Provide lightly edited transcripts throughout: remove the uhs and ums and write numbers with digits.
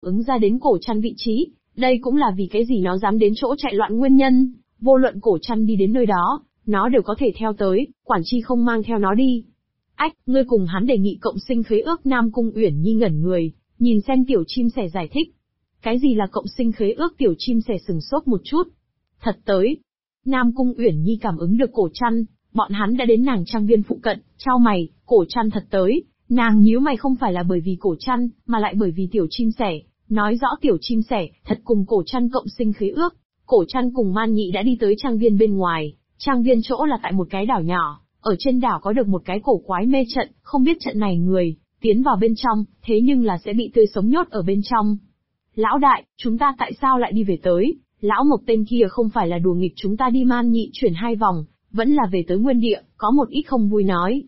ứng ra đến cổ chăn vị trí, đây cũng là vì cái gì nó dám đến chỗ chạy loạn nguyên nhân, vô luận cổ chăn đi đến nơi đó, nó đều có thể theo tới, quản chi không mang theo nó đi. Ách, ngươi cùng hắn đề nghị cộng sinh khế ước. Nam Cung Uyển Nhi ngẩn người, nhìn xem tiểu chim sẻ giải thích. Cái gì là cộng sinh khế ước? Tiểu chim sẻ sừng sốt một chút. Thật tới. Nam Cung Uyển Nhi cảm ứng được cổ chăn, bọn hắn đã đến nàng trang viên phụ cận, chau mày, cổ chăn thật tới. Nàng nhíu mày không phải là bởi vì cổ chăn, mà lại bởi vì tiểu chim sẻ, nói rõ tiểu chim sẻ thật cùng cổ chăn cộng sinh khế ước. Cổ chăn cùng Man Nhị đã đi tới trang viên bên ngoài, trang viên chỗ là tại một cái đảo nhỏ, ở trên đảo có được một cái cổ quái mê trận, không biết trận này người tiến vào bên trong, thế nhưng là sẽ bị tươi sống nhốt ở bên trong. Lão đại, chúng ta tại sao lại đi về tới? Lão Mộc tên kia không phải là đùa nghịch chúng ta đi? Man Nhị chuyển 2 vòng, vẫn là về tới nguyên địa, có một ít không vui nói.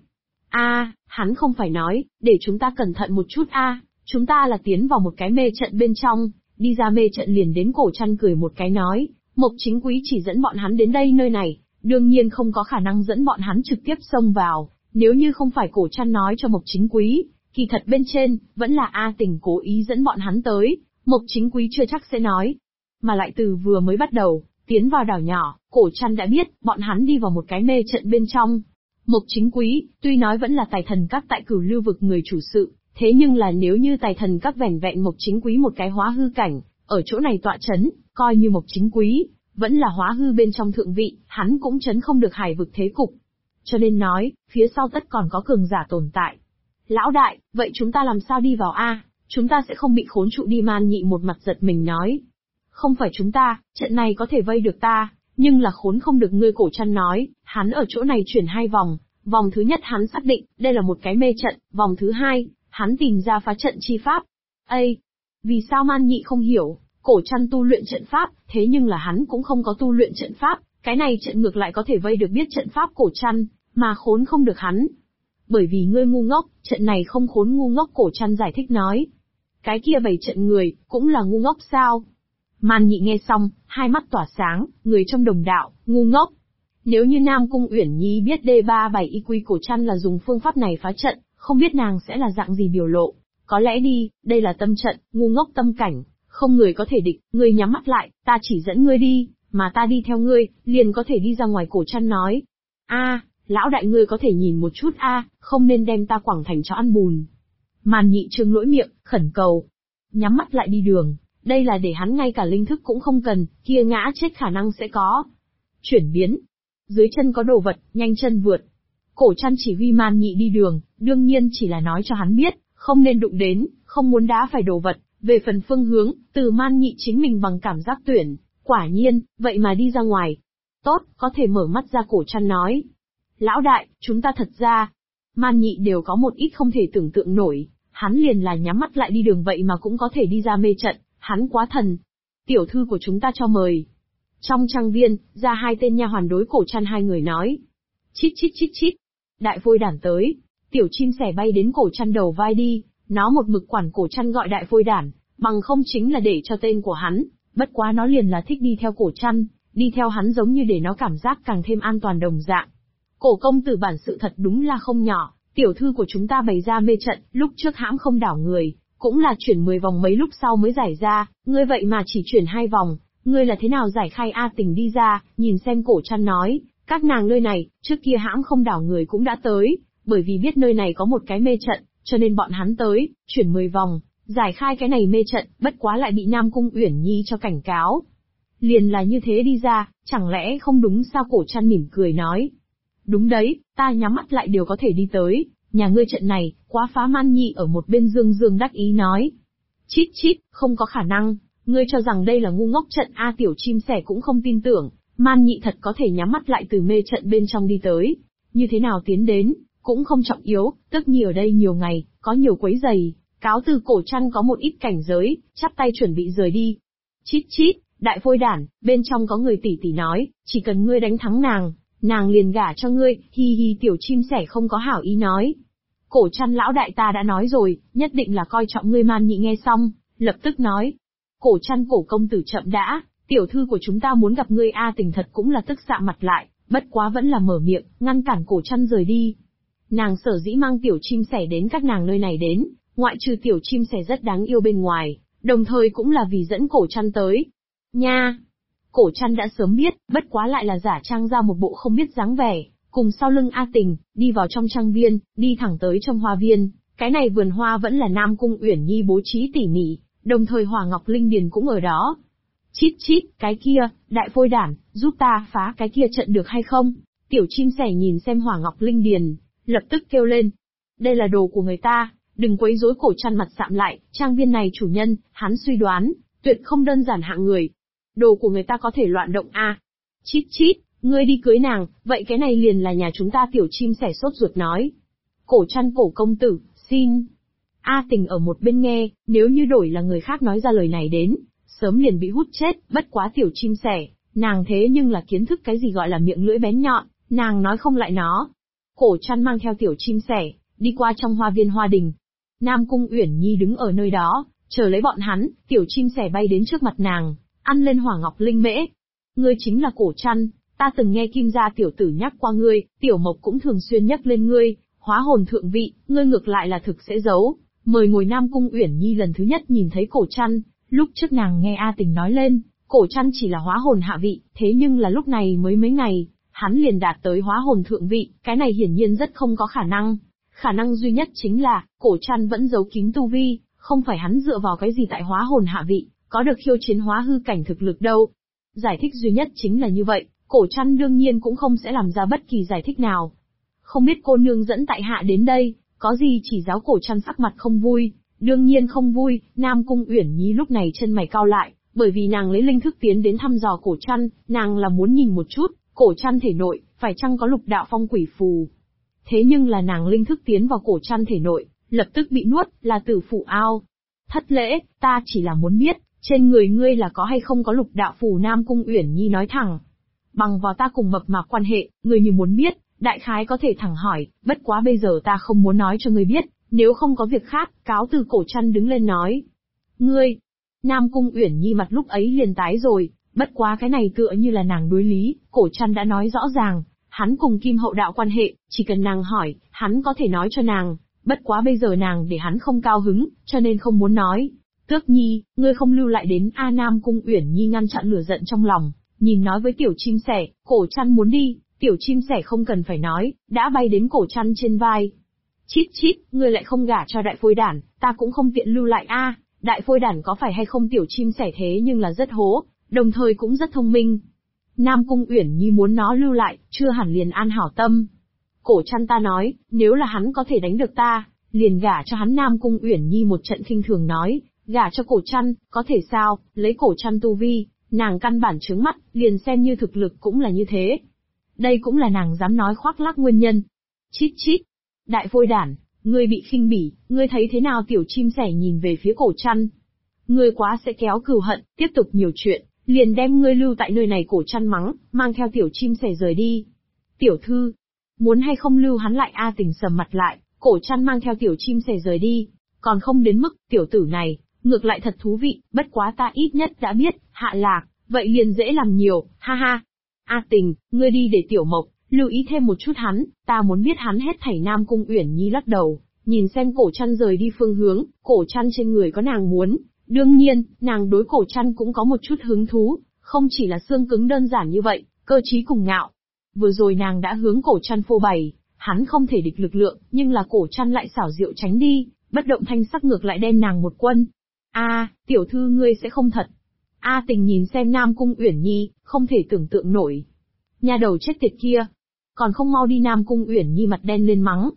Hắn không phải nói, để chúng ta cẩn thận một chút chúng ta là tiến vào một cái mê trận bên trong, đi ra mê trận liền đến. Cổ chăn cười một cái nói, Mộc Chính Quý chỉ dẫn bọn hắn đến đây nơi này, đương nhiên không có khả năng dẫn bọn hắn trực tiếp xông vào, nếu như không phải cổ chăn nói cho Mộc Chính Quý, kỳ thật bên trên, vẫn là A Tình cố ý dẫn bọn hắn tới, Mộc Chính Quý chưa chắc sẽ nói. Mà lại từ vừa mới bắt đầu, tiến vào đảo nhỏ, cổ chăn đã biết, bọn hắn đi vào một cái mê trận bên trong. Mộc Chính Quý, tuy nói vẫn là Tài Thần Các tại Cửu Lưu vực người chủ sự, thế nhưng là nếu như Tài Thần Các vẻn vẹn Mộc Chính Quý một cái hóa hư cảnh, ở chỗ này tọa chấn, coi như Mộc Chính Quý vẫn là hóa hư bên trong thượng vị, hắn cũng chấn không được hải vực thế cục. Cho nên nói, phía sau tất còn có cường giả tồn tại. Lão đại, vậy chúng ta làm sao đi vào chúng ta sẽ không bị khốn trụ đi? Man Nhị một mặt giật mình nói. Không phải chúng ta, trận này có thể vây được ta, nhưng là khốn không được ngươi. Cổ chăn nói, hắn ở chỗ này chuyển 2 vòng, vòng thứ nhất hắn xác định, đây là một cái mê trận, vòng thứ 2, hắn tìm ra phá trận chi pháp. Vì sao? Man Nhị không hiểu, cổ chăn tu luyện trận pháp, thế nhưng là hắn cũng không có tu luyện trận pháp, cái này trận ngược lại có thể vây được biết trận pháp cổ chăn, mà khốn không được hắn. Bởi vì ngươi ngu ngốc, trận này không khốn ngu ngốc. Cổ chăn giải thích nói. Cái kia bày trận người, cũng là ngu ngốc sao? Man Nhị nghe xong, hai mắt tỏa sáng, người trong đồng đạo, ngu ngốc. Nếu như Nam Cung Uyển Nhi biết D37 y quy cổ chăn là dùng phương pháp này phá trận, không biết nàng sẽ là dạng gì biểu lộ. Có lẽ đi, đây là tâm trận, ngu ngốc tâm cảnh, không người có thể địch, ngươi nhắm mắt lại, ta chỉ dẫn ngươi đi, mà ta đi theo ngươi, liền có thể đi ra ngoài. Cổ chăn nói. Lão đại ngươi có thể nhìn một chút không nên đem ta quẳng thành chó ăn bùn. Man Nhị trương lỗi miệng, khẩn cầu. Nhắm mắt lại đi đường, đây là để hắn ngay cả linh thức cũng không cần, kia ngã chết khả năng sẽ có. Chuyển biến. Dưới chân có đồ vật, nhanh chân vượt. Cổ chăn chỉ huy Man Nhị đi đường, đương nhiên chỉ là nói cho hắn biết, không nên đụng đến, không muốn đá phải đồ vật. Về phần phương hướng, từ Man Nhị chính mình bằng cảm giác tuyển, quả nhiên, vậy mà đi ra ngoài. Tốt, có thể mở mắt ra. Cổ chăn nói. Lão đại, chúng ta thật ra, Man Nhị đều có một ít không thể tưởng tượng nổi, hắn liền là nhắm mắt lại đi đường vậy mà cũng có thể đi ra mê trận, hắn quá thần. Tiểu thư của chúng ta cho mời. Trong trang viên, ra 2 tên nha hoàn đối cổ chăn 2 người nói. Chít chít chít chít. Đại Phôi Đản tới. Tiểu chim sẻ bay đến cổ chăn đầu vai đi, nó một mực quản cổ chăn gọi Đại Phôi Đản, bằng không chính là để cho tên của hắn, bất quá nó liền là thích đi theo cổ chăn, đi theo hắn giống như để nó cảm giác càng thêm an toàn đồng dạng. Cổ công tử bản sự thật đúng là không nhỏ, tiểu thư của chúng ta bày ra mê trận, lúc trước hãm không đảo người, cũng là chuyển 10 vòng mấy lúc sau mới giải ra, ngươi vậy mà chỉ chuyển 2 vòng, ngươi là thế nào giải khai? Tình đi ra, nhìn xem. Cổ chăn nói, các nàng nơi này, trước kia hãm không đảo người cũng đã tới, bởi vì biết nơi này có một cái mê trận, cho nên bọn hắn tới, chuyển 10 vòng, giải khai cái này mê trận, bất quá lại bị Nam Cung Uyển Nhi cho cảnh cáo. Liền là như thế đi ra, chẳng lẽ không đúng sao? Cổ chăn mỉm cười nói. Đúng đấy, ta nhắm mắt lại đều có thể đi tới, nhà ngươi trận này, quá phá. Man Nhị ở một bên dương dương đắc ý nói. Chít chít, không có khả năng, ngươi cho rằng đây là ngu ngốc trận tiểu chim sẻ cũng không tin tưởng, Man Nhị thật có thể nhắm mắt lại từ mê trận bên trong đi tới, như thế nào tiến đến, cũng không trọng yếu, tức nhi ở đây nhiều ngày, có nhiều quấy giày, cáo từ. Cổ chăn có một ít cảnh giới, chắp tay chuẩn bị rời đi. Chít chít, Đại Phôi Đản, bên trong có người tỷ tỷ nói, chỉ cần ngươi đánh thắng nàng liền gả cho ngươi. Hi hi. Tiểu chim sẻ không có hảo ý nói. Cổ chăn lão đại ta đã nói rồi, nhất định là coi trọng ngươi. Man Nhị nghe xong, lập tức nói. Cổ chăn cổ công tử chậm đã, tiểu thư của chúng ta muốn gặp ngươi. Tình thật cũng là tức sạm mặt lại, bất quá vẫn là mở miệng, ngăn cản cổ chăn rời đi. Nàng sở dĩ mang tiểu chim sẻ đến các nàng nơi này đến, ngoại trừ tiểu chim sẻ rất đáng yêu bên ngoài, đồng thời cũng là vì dẫn cổ trăn tới. Nha! Cổ trăn đã sớm biết, bất quá lại là giả trang ra một bộ không biết dáng vẻ, cùng sau lưng A Tình, đi vào trong trang viên, đi thẳng tới trong hoa viên. Cái này vườn hoa vẫn là Nam Cung Uyển Nhi bố trí tỉ mỉ, đồng thời Hỏa Ngọc Linh Điền cũng ở đó. Chít chít, cái kia, đại phôi đản, giúp ta phá cái kia trận được hay không? Tiểu chim sẻ nhìn xem Hỏa Ngọc Linh Điền, lập tức kêu lên. Đây là đồ của người ta, đừng quấy rối. Cổ trăn mặt sạm lại, trang viên này chủ nhân, hắn suy đoán, tuyệt không đơn giản hạng người. Đồ của người ta có thể loạn động a? Chít chít, ngươi đi cưới nàng, vậy cái này liền là nhà chúng ta. Tiểu chim sẻ sốt ruột nói. Cổ trăn cổ công tử, xin. A Tình ở một bên nghe, nếu như đổi là người khác nói ra lời này đến, sớm liền bị hút chết, bất quá tiểu chim sẻ, nàng thế nhưng là kiến thức cái gì gọi là miệng lưỡi bén nhọn, nàng nói không lại nó. Cổ trăn mang theo tiểu chim sẻ, đi qua trong hoa viên hoa đình. Nam Cung Uyển Nhi đứng ở nơi đó, chờ lấy bọn hắn. Tiểu chim sẻ bay đến trước mặt nàng, ăn lên Hỏa Ngọc Linh mễ. Ngươi chính là Cổ Trăn, ta từng nghe Kim gia tiểu tử nhắc qua ngươi, Tiểu Mộc cũng thường xuyên nhắc lên ngươi, hóa hồn thượng vị, ngươi ngược lại là thực sẽ giấu. Mời ngồi. Nam Cung Uyển Nhi lần thứ nhất nhìn thấy Cổ Trăn, lúc trước nàng nghe A Tình nói lên, Cổ Trăn chỉ là hóa hồn hạ vị, thế nhưng là lúc này mới mấy ngày, hắn liền đạt tới hóa hồn thượng vị, cái này hiển nhiên rất không có khả năng. Khả năng duy nhất chính là, Cổ Trăn vẫn giấu kín tu vi, không phải hắn dựa vào cái gì tại hóa hồn hạ vị, có được khiêu chiến hóa hư cảnh thực lực đâu. Giải thích duy nhất chính là như vậy, Cổ Trăn đương nhiên cũng không sẽ làm ra bất kỳ giải thích nào. Không biết cô nương dẫn tại hạ đến đây, có gì chỉ giáo? Cổ Trăn sắc mặt không vui, đương nhiên không vui. Nam Cung Uyển Nhi lúc này chân mày cau lại, bởi vì nàng lấy linh thức tiến đến thăm dò Cổ Trăn, nàng là muốn nhìn một chút, Cổ Trăn thể nội, phải chăng có lục đạo phong quỷ phù. Thế nhưng là nàng linh thức tiến vào Cổ Trăn thể nội, lập tức bị nuốt, là tử phụ ao. Thất lễ, ta chỉ là muốn biết, trên người ngươi là có hay không có lục đạo phù? Nam Cung Uyển Nhi nói thẳng. Bằng vào ta cùng mập mạp quan hệ, ngươi như muốn biết, đại khái có thể thẳng hỏi, bất quá bây giờ ta không muốn nói cho ngươi biết, nếu không có việc khác. Cáo từ. Cổ Trăn đứng lên nói. Ngươi! Nam Cung Uyển Nhi mặt lúc ấy liền tái rồi, bất quá cái này tựa như là nàng đối lý, Cổ Trăn đã nói rõ ràng, hắn cùng Kim Hậu đạo quan hệ, chỉ cần nàng hỏi, hắn có thể nói cho nàng, bất quá bây giờ nàng để hắn không cao hứng, cho nên không muốn nói. Tước Nhi, ngươi không lưu lại đến a? Nam Cung Uyển Nhi ngăn chặn lửa giận trong lòng, nhìn nói với tiểu chim sẻ. Cổ Trăn muốn đi, tiểu chim sẻ không cần phải nói, đã bay đến Cổ Trăn trên vai. Chít chít, ngươi lại không gả cho đại phôi đản, ta cũng không tiện lưu lại a. Đại phôi đản có phải hay không? Tiểu chim sẻ thế nhưng là rất hố, đồng thời cũng rất thông minh. Nam Cung Uyển Nhi muốn nó lưu lại, chưa hẳn liền an hảo tâm. Cổ Trăn ta nói, nếu là hắn có thể đánh được ta, liền gả cho hắn. Nam Cung Uyển Nhi một trận khinh thường nói, gả cho Cổ Trăn, có thể sao? Lấy Cổ Trăn tu vi, nàng căn bản trướng mắt, liền xem như thực lực cũng là như thế. Đây cũng là nàng dám nói khoác lác nguyên nhân. Chít chít, đại phôi đản, ngươi bị khinh bỉ, ngươi thấy thế nào? Tiểu chim sẻ nhìn về phía Cổ Trăn. Ngươi quá sẽ kéo cừu hận, tiếp tục nhiều chuyện, liền đem ngươi lưu tại nơi này. Cổ Trăn mắng, mang theo tiểu chim sẻ rời đi. Tiểu thư, muốn hay không lưu hắn lại? A Tình sầm mặt lại. Cổ Trăn mang theo tiểu chim sẻ rời đi, còn không đến mức, tiểu tử này, ngược lại thật thú vị, bất quá ta ít nhất đã biết, hạ lạc, vậy liền dễ làm nhiều, ha ha. A Tình, ngươi đi để Tiểu Mộc, lưu ý thêm một chút hắn, ta muốn biết hắn hết thảy. Nam Cung Uyển Nhi lắc đầu, nhìn xem Cổ Trăn rời đi phương hướng. Cổ Trăn trên người có nàng muốn, đương nhiên, nàng đối Cổ Trăn cũng có một chút hứng thú, không chỉ là xương cứng đơn giản như vậy, cơ trí cùng ngạo. Vừa rồi nàng đã hướng Cổ Trăn phô bày, hắn không thể địch lực lượng, nhưng là Cổ Trăn lại xảo diệu tránh đi, bất động thanh sắc ngược lại đem nàng một quân. A, tiểu thư ngươi sẽ không thật. A Tình nhìn xem Nam Cung Uyển Nhi, không thể tưởng tượng nổi. Nhà đầu chết tiệt kia, còn không mau đi. Nam Cung Uyển Nhi mặt đen lên mắng.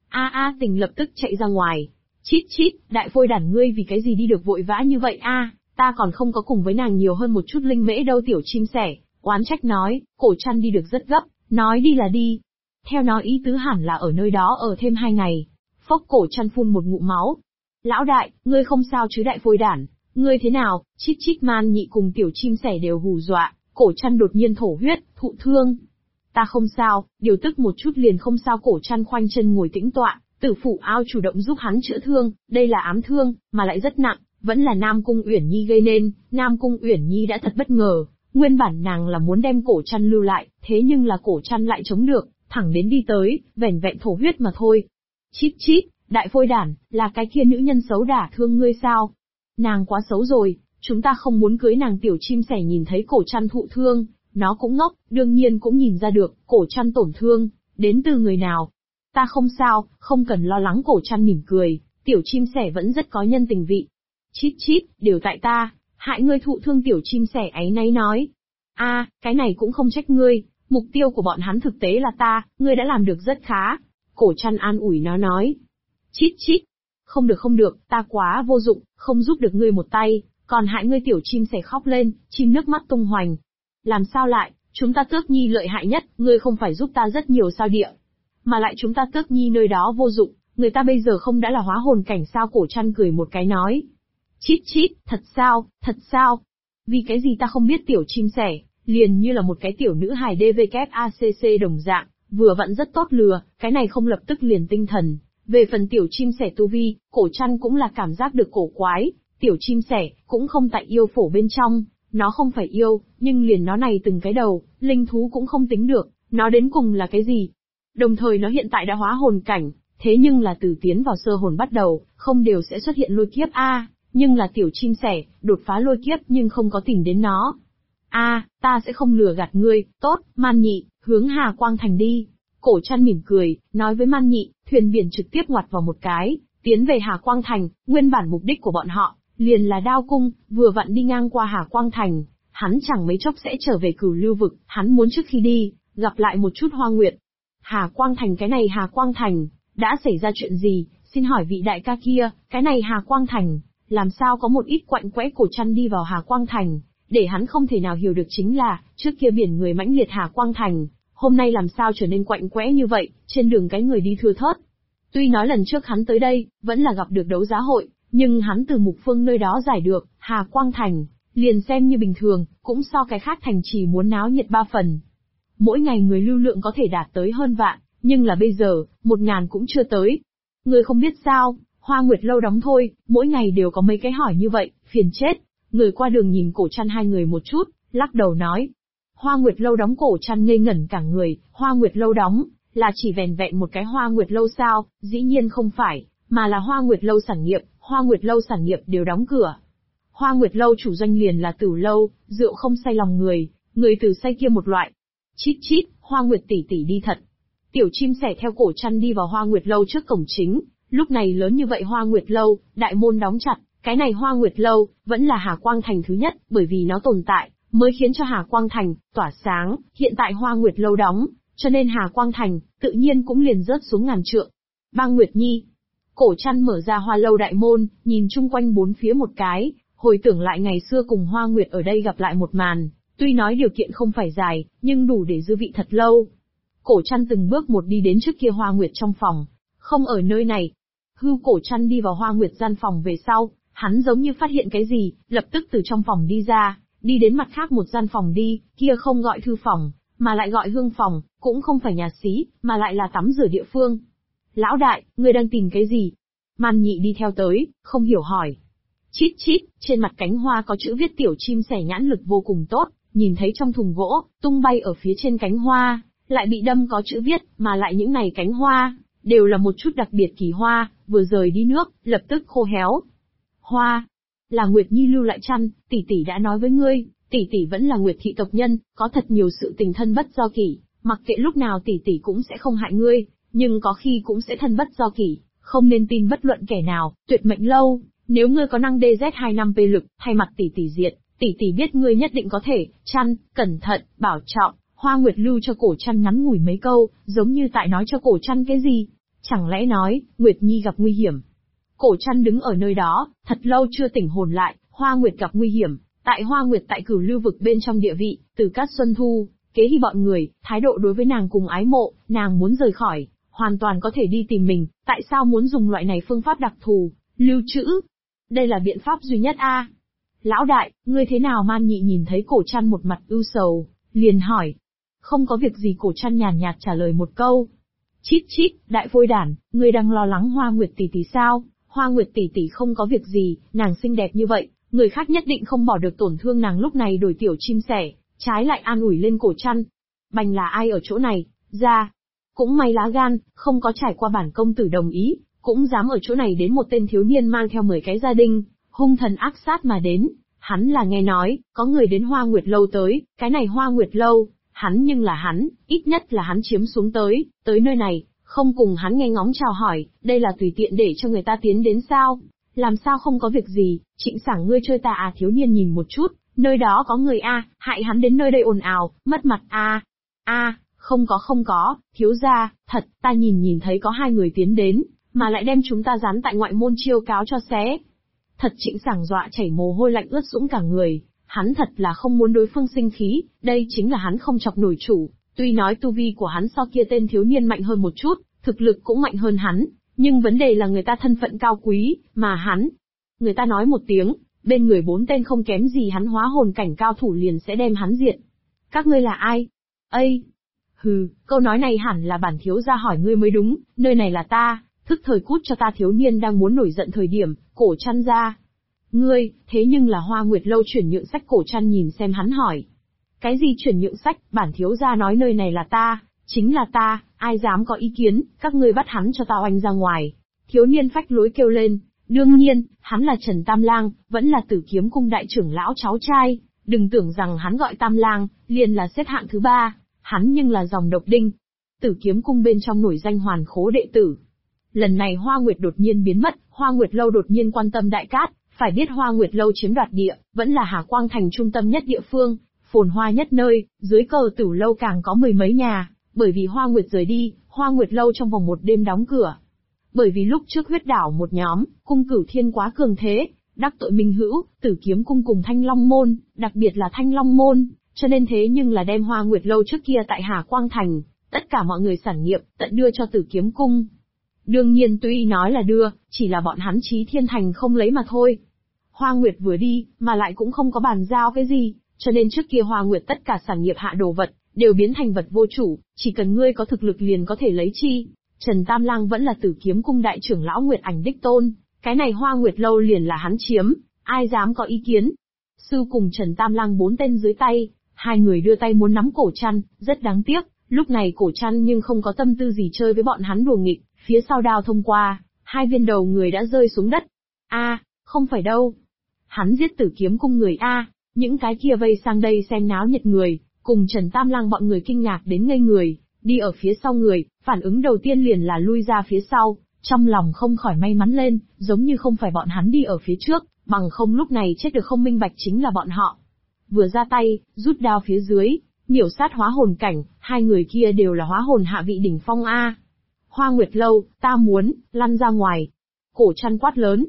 A Tình lập tức chạy ra ngoài. Chít chít, đại phôi đản, ngươi vì cái gì đi được vội vã như vậy a? Ta còn không có cùng với nàng nhiều hơn một chút linh mễ đâu. Tiểu chim sẻ oán trách nói. Cổ Trăn đi được rất gấp, nói đi là đi. Theo nó ý tứ hẳn là ở nơi đó ở thêm 2 ngày. Phốc. Cổ Trăn phun một ngụm máu. Lão đại, ngươi không sao chứ? Đại phôi đản, ngươi thế nào? Chít chít, Man Nhị cùng tiểu chim sẻ đều hù dọa. Cổ Trăn đột nhiên thổ huyết, thụ thương. Ta không sao, điều tức một chút liền không sao. Cổ Trăn khoanh chân ngồi tĩnh tọa, tử phụ ao chủ động giúp hắn chữa thương, đây là ám thương, mà lại rất nặng, vẫn là Nam Cung Uyển Nhi gây nên. Nam Cung Uyển Nhi đã thật bất ngờ, nguyên bản nàng là muốn đem Cổ Trăn lưu lại, thế nhưng là Cổ Trăn lại chống được, thẳng đến đi tới, vẻn vẹn thổ huyết mà thôi. Chít chít, đại phôi đản, là cái kia nữ nhân xấu đả thương ngươi sao? Nàng quá xấu rồi, chúng ta không muốn cưới nàng. Tiểu chim sẻ nhìn thấy cổ trăn thụ thương, nó cũng ngốc, đương nhiên cũng nhìn ra được, cổ trăn tổn thương, đến từ người nào. Ta không sao, không cần lo lắng. Cổ trăn mỉm cười, tiểu chim sẻ vẫn rất có nhân tình vị. Chít chít, đều tại ta, hại ngươi thụ thương. Tiểu chim sẻ áy náy nói. Cái này cũng không trách ngươi, mục tiêu của bọn hắn thực tế là ta, ngươi đã làm được rất khá. Cổ trăn an ủi nó nói. Chít chít, không được, ta quá vô dụng, không giúp được ngươi một tay, còn hại ngươi. Tiểu chim sẻ khóc lên, chim nước mắt tung hoành. Làm sao lại, chúng ta Tước Nhi lợi hại nhất, ngươi không phải giúp ta rất nhiều sao địa. Mà lại chúng ta Tước Nhi nơi đó vô dụng, người ta bây giờ không đã là hóa hồn cảnh sao? Cổ trăn cười một cái nói. Chít chít, thật sao? Vì cái gì ta không biết? Tiểu chim sẻ, liền như là một cái tiểu nữ hài DVKACC đồng dạng, vừa vặn rất tốt lừa, cái này không lập tức liền tinh thần. Về phần tiểu chim sẻ tu vi, cổ trăn cũng là cảm giác được cổ quái, tiểu chim sẻ, cũng không tại yêu phổ bên trong, nó không phải yêu, nhưng liền nó này từng cái đầu, linh thú cũng không tính được, nó đến cùng là cái gì? Đồng thời nó hiện tại đã hóa hồn cảnh, thế nhưng là từ tiến vào sơ hồn bắt đầu, không đều sẽ xuất hiện lôi kiếp nhưng là tiểu chim sẻ, đột phá lôi kiếp nhưng không có tìm đến nó. Ta sẽ không lừa gạt ngươi, tốt, Man Nhị, hướng Hà Quang Thành đi. Cổ trăn mỉm cười, nói với Man Nhị, thuyền biển trực tiếp ngoặt vào một cái, tiến về Hà Quang Thành. Nguyên bản mục đích của bọn họ, liền là Đao Cung, vừa vặn đi ngang qua Hà Quang Thành, hắn chẳng mấy chốc sẽ trở về Cửu Lưu Vực, hắn muốn trước khi đi, gặp lại một chút Hoa Nguyệt. Hà Quang Thành, cái này Hà Quang Thành, đã xảy ra chuyện gì? Xin hỏi vị đại ca kia, cái này Hà Quang Thành, làm sao có một ít quạnh quẽ? Cổ trăn đi vào Hà Quang Thành, để hắn không thể nào hiểu được chính là, trước kia biển người mãnh liệt Hà Quang Thành, hôm nay làm sao trở nên quạnh quẽ như vậy, trên đường cái người đi thưa thớt. Tuy nói lần trước hắn tới đây, vẫn là gặp được đấu giá hội, nhưng hắn từ Mục Phương nơi đó giải được, Hà Quang Thành, liền xem như bình thường, cũng so cái khác thành trì muốn náo nhiệt 3 phần. Mỗi ngày người lưu lượng có thể đạt tới hơn vạn, nhưng là bây giờ, 1000 cũng chưa tới. Người không biết sao, Hoa Nguyệt lâu đóng thôi, mỗi ngày đều có mấy cái hỏi như vậy, phiền chết. Người qua đường nhìn cổ trăn hai người một chút, lắc đầu nói. Hoa Nguyệt lâu đóng? Cổ trăn ngây ngẩn cả người, Hoa Nguyệt lâu đóng, là chỉ vẻn vẹn một cái Hoa Nguyệt lâu sao? Dĩ nhiên không phải, mà là Hoa Nguyệt lâu sản nghiệp, Hoa Nguyệt lâu sản nghiệp đều đóng cửa. Hoa Nguyệt lâu chủ doanh liền là Tử lâu, rượu không say lòng người, người từ say kia một loại. Chít chít, Hoa Nguyệt tỷ tỷ đi thật. Tiểu chim sẻ theo cổ trăn đi vào Hoa Nguyệt lâu trước cổng chính, lúc này lớn như vậy Hoa Nguyệt lâu, đại môn đóng chặt, cái này Hoa Nguyệt lâu, vẫn là Hà Quang Thành thứ nhất, bởi vì nó tồn tại, mới khiến cho Hà Quang Thành, tỏa sáng, hiện tại Hoa Nguyệt lâu đóng, cho nên Hà Quang Thành, tự nhiên cũng liền rớt xuống ngàn trượng. Bang Nguyệt Nhi. Cổ trăn mở ra Hoa lâu đại môn, nhìn chung quanh bốn phía một cái, hồi tưởng lại ngày xưa cùng Hoa Nguyệt ở đây gặp lại một màn, tuy nói điều kiện không phải dài, nhưng đủ để dư vị thật lâu. Cổ trăn từng bước một đi đến trước kia Hoa Nguyệt trong phòng, không ở nơi này. Cổ trăn đi vào Hoa Nguyệt gian phòng về sau, hắn giống như phát hiện cái gì, lập tức từ trong phòng đi ra, đi đến mặt khác một gian phòng đi, kia không gọi thư phòng, mà lại gọi hương phòng, cũng không phải nhà xí, mà lại là tắm rửa địa phương. Lão đại, ngươi đang tìm cái gì? Man Nhị đi theo tới, không hiểu hỏi. Chít chít, trên mặt cánh hoa có chữ viết. Tiểu chim sẻ nhãn lực vô cùng tốt, nhìn thấy trong thùng gỗ, tung bay ở phía trên cánh hoa, lại bị đâm có chữ viết, mà lại những này cánh hoa, đều là một chút đặc biệt kỳ hoa, vừa rời đi nước, lập tức khô héo. Hoa, là Nguyệt Nhi lưu lại chăn, tỷ tỷ đã nói với ngươi, tỷ tỷ vẫn là Nguyệt thị tộc nhân, có thật nhiều sự tình thân bất do kỷ, mặc kệ lúc nào tỷ tỷ cũng sẽ không hại ngươi, nhưng có khi cũng sẽ thân bất do kỷ, không nên tin bất luận kẻ nào. Tuyệt mệnh lâu, nếu ngươi có năng DZ25P lực, thay mặt tỷ tỷ diệt, tỷ tỷ biết ngươi nhất định có thể. Chăn, cẩn thận, bảo trọng. Hoa Nguyệt lưu cho cổ trăn ngắn ngủi mấy câu, giống như tại nói cho cổ trăn cái gì. Chẳng lẽ nói, Nguyệt Nhi gặp nguy hiểm? Cổ trăn đứng ở nơi đó, thật lâu chưa tỉnh hồn lại. Hoa Nguyệt gặp nguy hiểm, tại Hoa Nguyệt tại Cửu Lưu vực bên trong địa vị, Từ Cát Xuân Thu, Kế Hy bọn người, thái độ đối với nàng cùng ái mộ, nàng muốn rời khỏi, hoàn toàn có thể đi tìm mình, tại sao muốn dùng loại này phương pháp đặc thù, lưu trữ? Đây là biện pháp duy nhất a. Lão đại, ngươi thế nào? Man Nhị nhìn thấy cổ trăn một mặt ưu sầu, liền hỏi. Không có việc gì. Cổ trăn nhàn nhạt trả lời một câu. Chít chít, đại phôi đản, ngươi đang lo lắng Hoa Nguyệt tỷ tỷ sao? Hoa Nguyệt tỷ tỷ không có việc gì, nàng xinh đẹp như vậy, người khác nhất định không bỏ được tổn thương nàng. Lúc này đổi tiểu chim sẻ, trái lại an ủi lên cổ trăn. Bành là ai ở chỗ này, ra. Cũng may lá gan, không có trải qua bản công tử đồng ý, cũng dám ở chỗ này đến một tên thiếu niên mang theo 10 cái gia đình, hung thần ác sát mà đến. Hắn là nghe nói, có người đến Hoa Nguyệt Lâu tới, cái này Hoa Nguyệt Lâu, hắn nhưng là hắn, ít nhất là hắn chiếm xuống tới nơi này, không cùng hắn nghe ngóng chào hỏi, đây là tùy tiện để cho người ta tiến đến sao? Làm sao không có việc gì, Trịnh Sảng ngươi chơi ta à? Thiếu niên nhìn một chút, nơi đó có người a, hại hắn đến nơi đây ồn ào, mất mặt a. Không có, thiếu gia, thật, ta nhìn thấy có 2 người tiến đến, mà lại đem chúng ta dán tại ngoại môn chiêu cáo cho xé. Thật Trịnh Sảng dọa chảy mồ hôi lạnh ướt sũng cả người, hắn thật là không muốn đối phương sinh khí, đây chính là hắn không chọc nổi chủ, tuy nói tu vi của hắn so kia tên thiếu niên mạnh hơn một chút, thực lực cũng mạnh hơn hắn, nhưng vấn đề là người ta thân phận cao quý, mà hắn. Người ta nói một tiếng, bên người 4 tên không kém gì hắn hóa hồn cảnh cao thủ liền sẽ đem hắn diệt. Các ngươi là ai? Ây! Hừ, câu nói này hẳn là bản thiếu gia hỏi ngươi mới đúng, nơi này là ta, thức thời cút cho ta. Thiếu niên đang muốn nổi giận thời điểm, Cổ Trăn ra. Ngươi, thế nhưng là Hoa Nguyệt Lâu chuyển nhượng sách. Cổ Trăn nhìn xem hắn hỏi. Cái gì chuyển nhượng sách? Bản thiếu gia nói nơi này là ta, chính là ta, ai dám có ý kiến, các ngươi bắt hắn cho ta oanh ra ngoài. Thiếu niên phách lối kêu lên, đương nhiên, hắn là Trần Tam Lang, vẫn là Tử Kiếm Cung đại trưởng lão cháu trai, đừng tưởng rằng hắn gọi Tam Lang, liền là xếp hạng thứ 3, hắn nhưng là dòng độc đinh. Tử Kiếm Cung bên trong nổi danh hoàn khố đệ tử. Lần này Hoa Nguyệt đột nhiên biến mất, Hoa Nguyệt Lâu đột nhiên quan tâm Đại Cát, phải biết Hoa Nguyệt Lâu chiếm đoạt địa, vẫn là Hà Quang Thành trung tâm nhất địa phương, phồn hoa nhất nơi, dưới cờ Tử Lâu càng có 10 mấy nhà, bởi vì Hoa Nguyệt rời đi, Hoa Nguyệt Lâu trong vòng 1 đêm đóng cửa. Bởi vì lúc trước huyết đảo một nhóm, cung Cửu Thiên quá cường thế, đắc tội Minh Hữu, Tử Kiếm Cung cùng Thanh Long Môn, đặc biệt là Thanh Long Môn, cho nên thế nhưng là đem Hoa Nguyệt Lâu trước kia tại Hà Quang Thành, tất cả mọi người sản nghiệp, tận đưa cho Tử Kiếm Cung. Đương nhiên tuy nói là đưa, chỉ là bọn hắn Chí Thiên Thành không lấy mà thôi. Hoa Nguyệt vừa đi, mà lại cũng không có bàn giao cái gì, cho nên trước kia Hoa Nguyệt tất cả sản nghiệp hạ đồ vật, đều biến thành vật vô chủ, chỉ cần ngươi có thực lực liền có thể lấy chi. Trần Tam Lang vẫn là Tử Kiếm Cung đại trưởng lão Nguyệt Ảnh đích tôn, cái này Hoa Nguyệt Lâu liền là hắn chiếm, ai dám có ý kiến. Sư cùng Trần Tam Lang 4 tên dưới tay, 2 người đưa tay muốn nắm Cổ Trăn, rất đáng tiếc, lúc này Cổ Trăn nhưng không có tâm tư gì chơi với bọn hắn đùa nghịch, phía sau đao thông qua, 2 viên đầu người đã rơi xuống đất. Không phải đâu. Hắn giết Tử Kiếm Cung người những cái kia vây sang đây xem náo nhiệt người, cùng Trần Tam Lang bọn người kinh ngạc đến ngây người, đi ở phía sau người, phản ứng đầu tiên liền là lui ra phía sau, trong lòng không khỏi may mắn lên, giống như không phải bọn hắn đi ở phía trước, bằng không lúc này chết được không minh bạch chính là bọn họ. Vừa ra tay, rút đao phía dưới, miểu sát hóa hồn cảnh, 2 người kia đều là hóa hồn hạ vị đỉnh phong Hoa Nguyệt Lâu, ta muốn, lăn ra ngoài. Cổ Trăn quát lớn.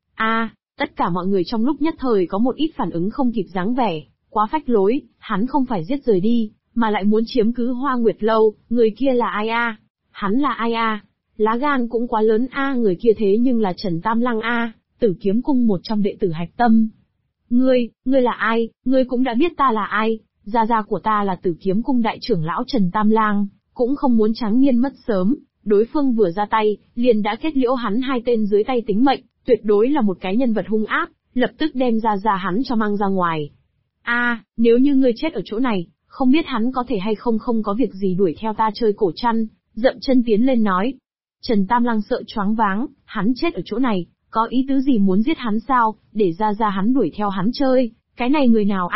Tất cả mọi người trong lúc nhất thời có một ít phản ứng không kịp dáng vẻ, quá phách lối, hắn không phải giết rời đi, mà lại muốn chiếm cứ Hoa Nguyệt Lâu, người kia là ai Hắn là ai Lá gan cũng quá lớn người kia thế nhưng là Trần Tam Lang Tử Kiếm Cung một trong đệ tử hạch tâm. Ngươi là ai, ngươi cũng đã biết ta là ai, gia gia của ta là Tử Kiếm Cung đại trưởng lão Trần Tam Lang, cũng không muốn tráng niên mất sớm, đối phương vừa ra tay, liền đã kết liễu hắn 2 tên dưới tay tính mệnh, tuyệt đối là một cái nhân vật hung ác, lập tức đem gia hắn cho mang ra ngoài. Nếu như ngươi chết ở chỗ này, không biết hắn có thể hay không có việc gì đuổi theo ta chơi. Cổ Trăn, dậm chân tiến lên nói. Trần Tam Lang sợ choáng váng, hắn chết ở chỗ này, có ý tứ gì muốn giết hắn sao, để ra hắn đuổi theo hắn chơi, cái này người nào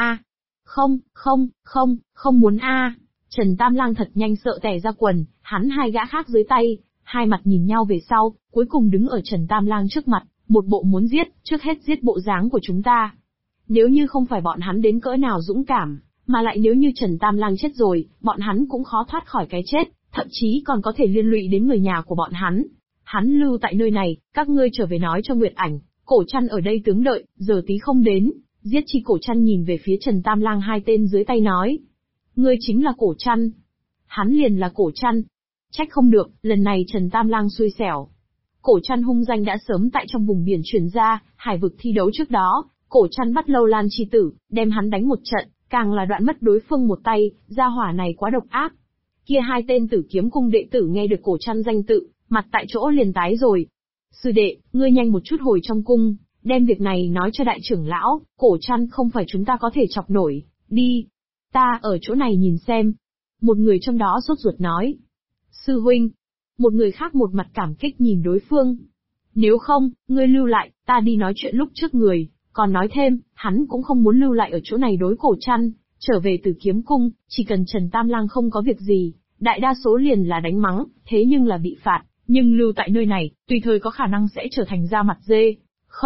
Không muốn Trần Tam Lang thật nhanh sợ tè ra quần, hắn 2 gã khác dưới tay, 2 mặt nhìn nhau về sau, cuối cùng đứng ở Trần Tam Lang trước mặt, một bộ muốn giết, trước hết giết bộ dáng của chúng ta. Nếu như không phải bọn hắn đến cỡ nào dũng cảm, mà lại nếu như Trần Tam Lang chết rồi, bọn hắn cũng khó thoát khỏi cái chết, thậm chí còn có thể liên lụy đến người nhà của bọn hắn. Hắn lưu tại nơi này, các ngươi trở về nói cho Nguyệt Ảnh, Cổ Trăn ở đây tướng đợi, giờ tí không đến, giết chi. Cổ Trăn nhìn về phía Trần Tam Lang 2 tên dưới tay nói. Ngươi chính là Cổ Trăn. Hắn liền là Cổ Trăn. Trách không được, lần này Trần Tam Lang xui xẻo. Cổ Trăn hung danh đã sớm tại trong vùng biển truyền ra, hải vực thi đấu trước đó, Cổ Trăn bắt Lâu Lan chi tử, đem hắn đánh một trận, càng là đoạn mất đối phương một tay, gia hỏa này quá độc ác. Kia 2 tên Tử Kiếm Cung đệ tử nghe được Cổ Trăn danh tự, mặt tại chỗ liền tái rồi. Sư đệ, ngươi nhanh một chút hồi trong cung, đem việc này nói cho đại trưởng lão, Cổ Trăn không phải chúng ta có thể chọc nổi, đi. Ta ở chỗ này nhìn xem. Một người trong đó sốt ruột nói. Sư huynh. Một người khác một mặt cảm kích nhìn đối phương. Nếu không, ngươi lưu lại, ta đi nói chuyện lúc trước người, còn nói thêm, hắn cũng không muốn lưu lại ở chỗ này đối Cổ Trăn, trở về Tử Kiếm Cung, chỉ cần Trần Tam Lang không có việc gì, đại đa số liền là đánh mắng, thế nhưng là bị phạt, nhưng lưu tại nơi này, tùy thời có khả năng sẽ trở thành da mặt dê.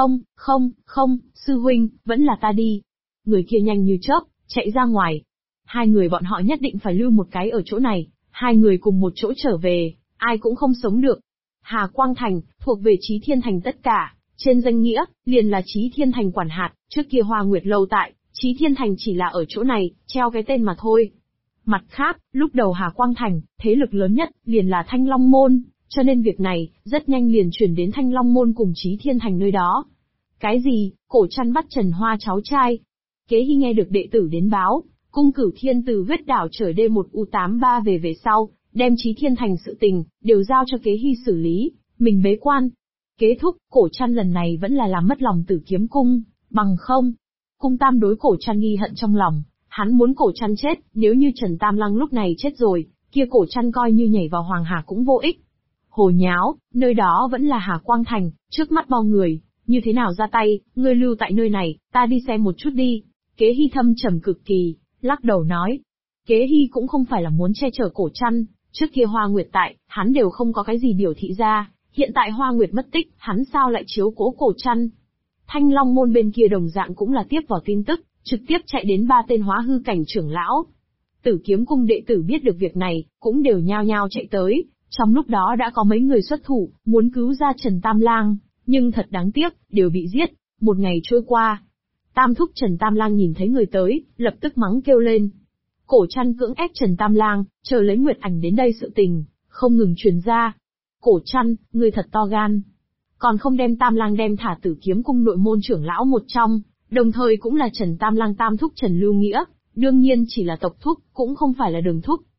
Không, sư huynh, vẫn là ta đi. Người kia nhanh như chớp, chạy ra ngoài. Hai người bọn họ nhất định phải lưu một cái ở chỗ này, hai người cùng một chỗ trở về, ai cũng không sống được. Hà Quang Thành, thuộc về Chí Thiên Thành tất cả, trên danh nghĩa, liền là Chí Thiên Thành quản hạt, trước kia Hoa Nguyệt Lâu tại, Chí Thiên Thành chỉ là ở chỗ này, treo cái tên mà thôi. Mặt khác, lúc đầu Hà Quang Thành, thế lực lớn nhất, liền là Thanh Long Môn, cho nên việc này, rất nhanh liền chuyển đến Thanh Long Môn cùng Chí Thiên Thành nơi đó. Cái gì, Cổ Trăn bắt Trần Hoa cháu trai? Kế Hi nghe được đệ tử đến báo, cung Cửu Thiên từ huyết đảo chở D1U83 về sau, đem Chí Thiên Thành sự tình, đều giao cho Kế Hi xử lý, mình bế quan. Kế thúc, Cổ Trăn lần này vẫn là làm mất lòng Tử Kiếm Cung, bằng không. Cung Tam đối Cổ Trăn nghi hận trong lòng, hắn muốn Cổ Trăn chết, nếu như Trần Tam Lăng lúc này chết rồi, kia Cổ Trăn coi như nhảy vào Hoàng Hà cũng vô ích. Hồ nháo, nơi đó vẫn là Hà Quang Thành, trước mắt bao người, như thế nào ra tay, ngươi lưu tại nơi này, ta đi xem một chút đi. Kế Hi thâm trầm cực kỳ, lắc đầu nói. Kế Hi cũng không phải là muốn che chở Cổ Trăn, trước kia Hoa Nguyệt tại, hắn đều không có cái gì biểu thị ra, hiện tại Hoa Nguyệt mất tích, hắn sao lại chiếu cố Cổ Trăn. Thanh Long Môn bên kia đồng dạng cũng là tiếp vào tin tức, trực tiếp chạy đến 3 tên hóa hư cảnh trưởng lão. Tử Kiếm Cung đệ tử biết được việc này, cũng đều nhao nhao chạy tới, trong lúc đó đã có mấy người xuất thủ, muốn cứu ra Trần Tam Lang, nhưng thật đáng tiếc, đều bị giết. Một ngày trôi qua, Tam thúc Trần Tam Lang nhìn thấy người tới, lập tức mắng kêu lên. Cổ Trăn cưỡng ép Trần Tam Lang, chờ lấy Nguyệt Ảnh đến đây sự tình, không ngừng truyền ra. Cổ Trăn, ngươi thật to gan. Còn không đem Tam Lang đem thả Tử Kiếm Cung nội môn trưởng lão một trong, đồng thời cũng là Trần Tam Lang tam thúc Trần Lưu Nghĩa, đương nhiên chỉ là tộc thúc, cũng không phải là đường thúc.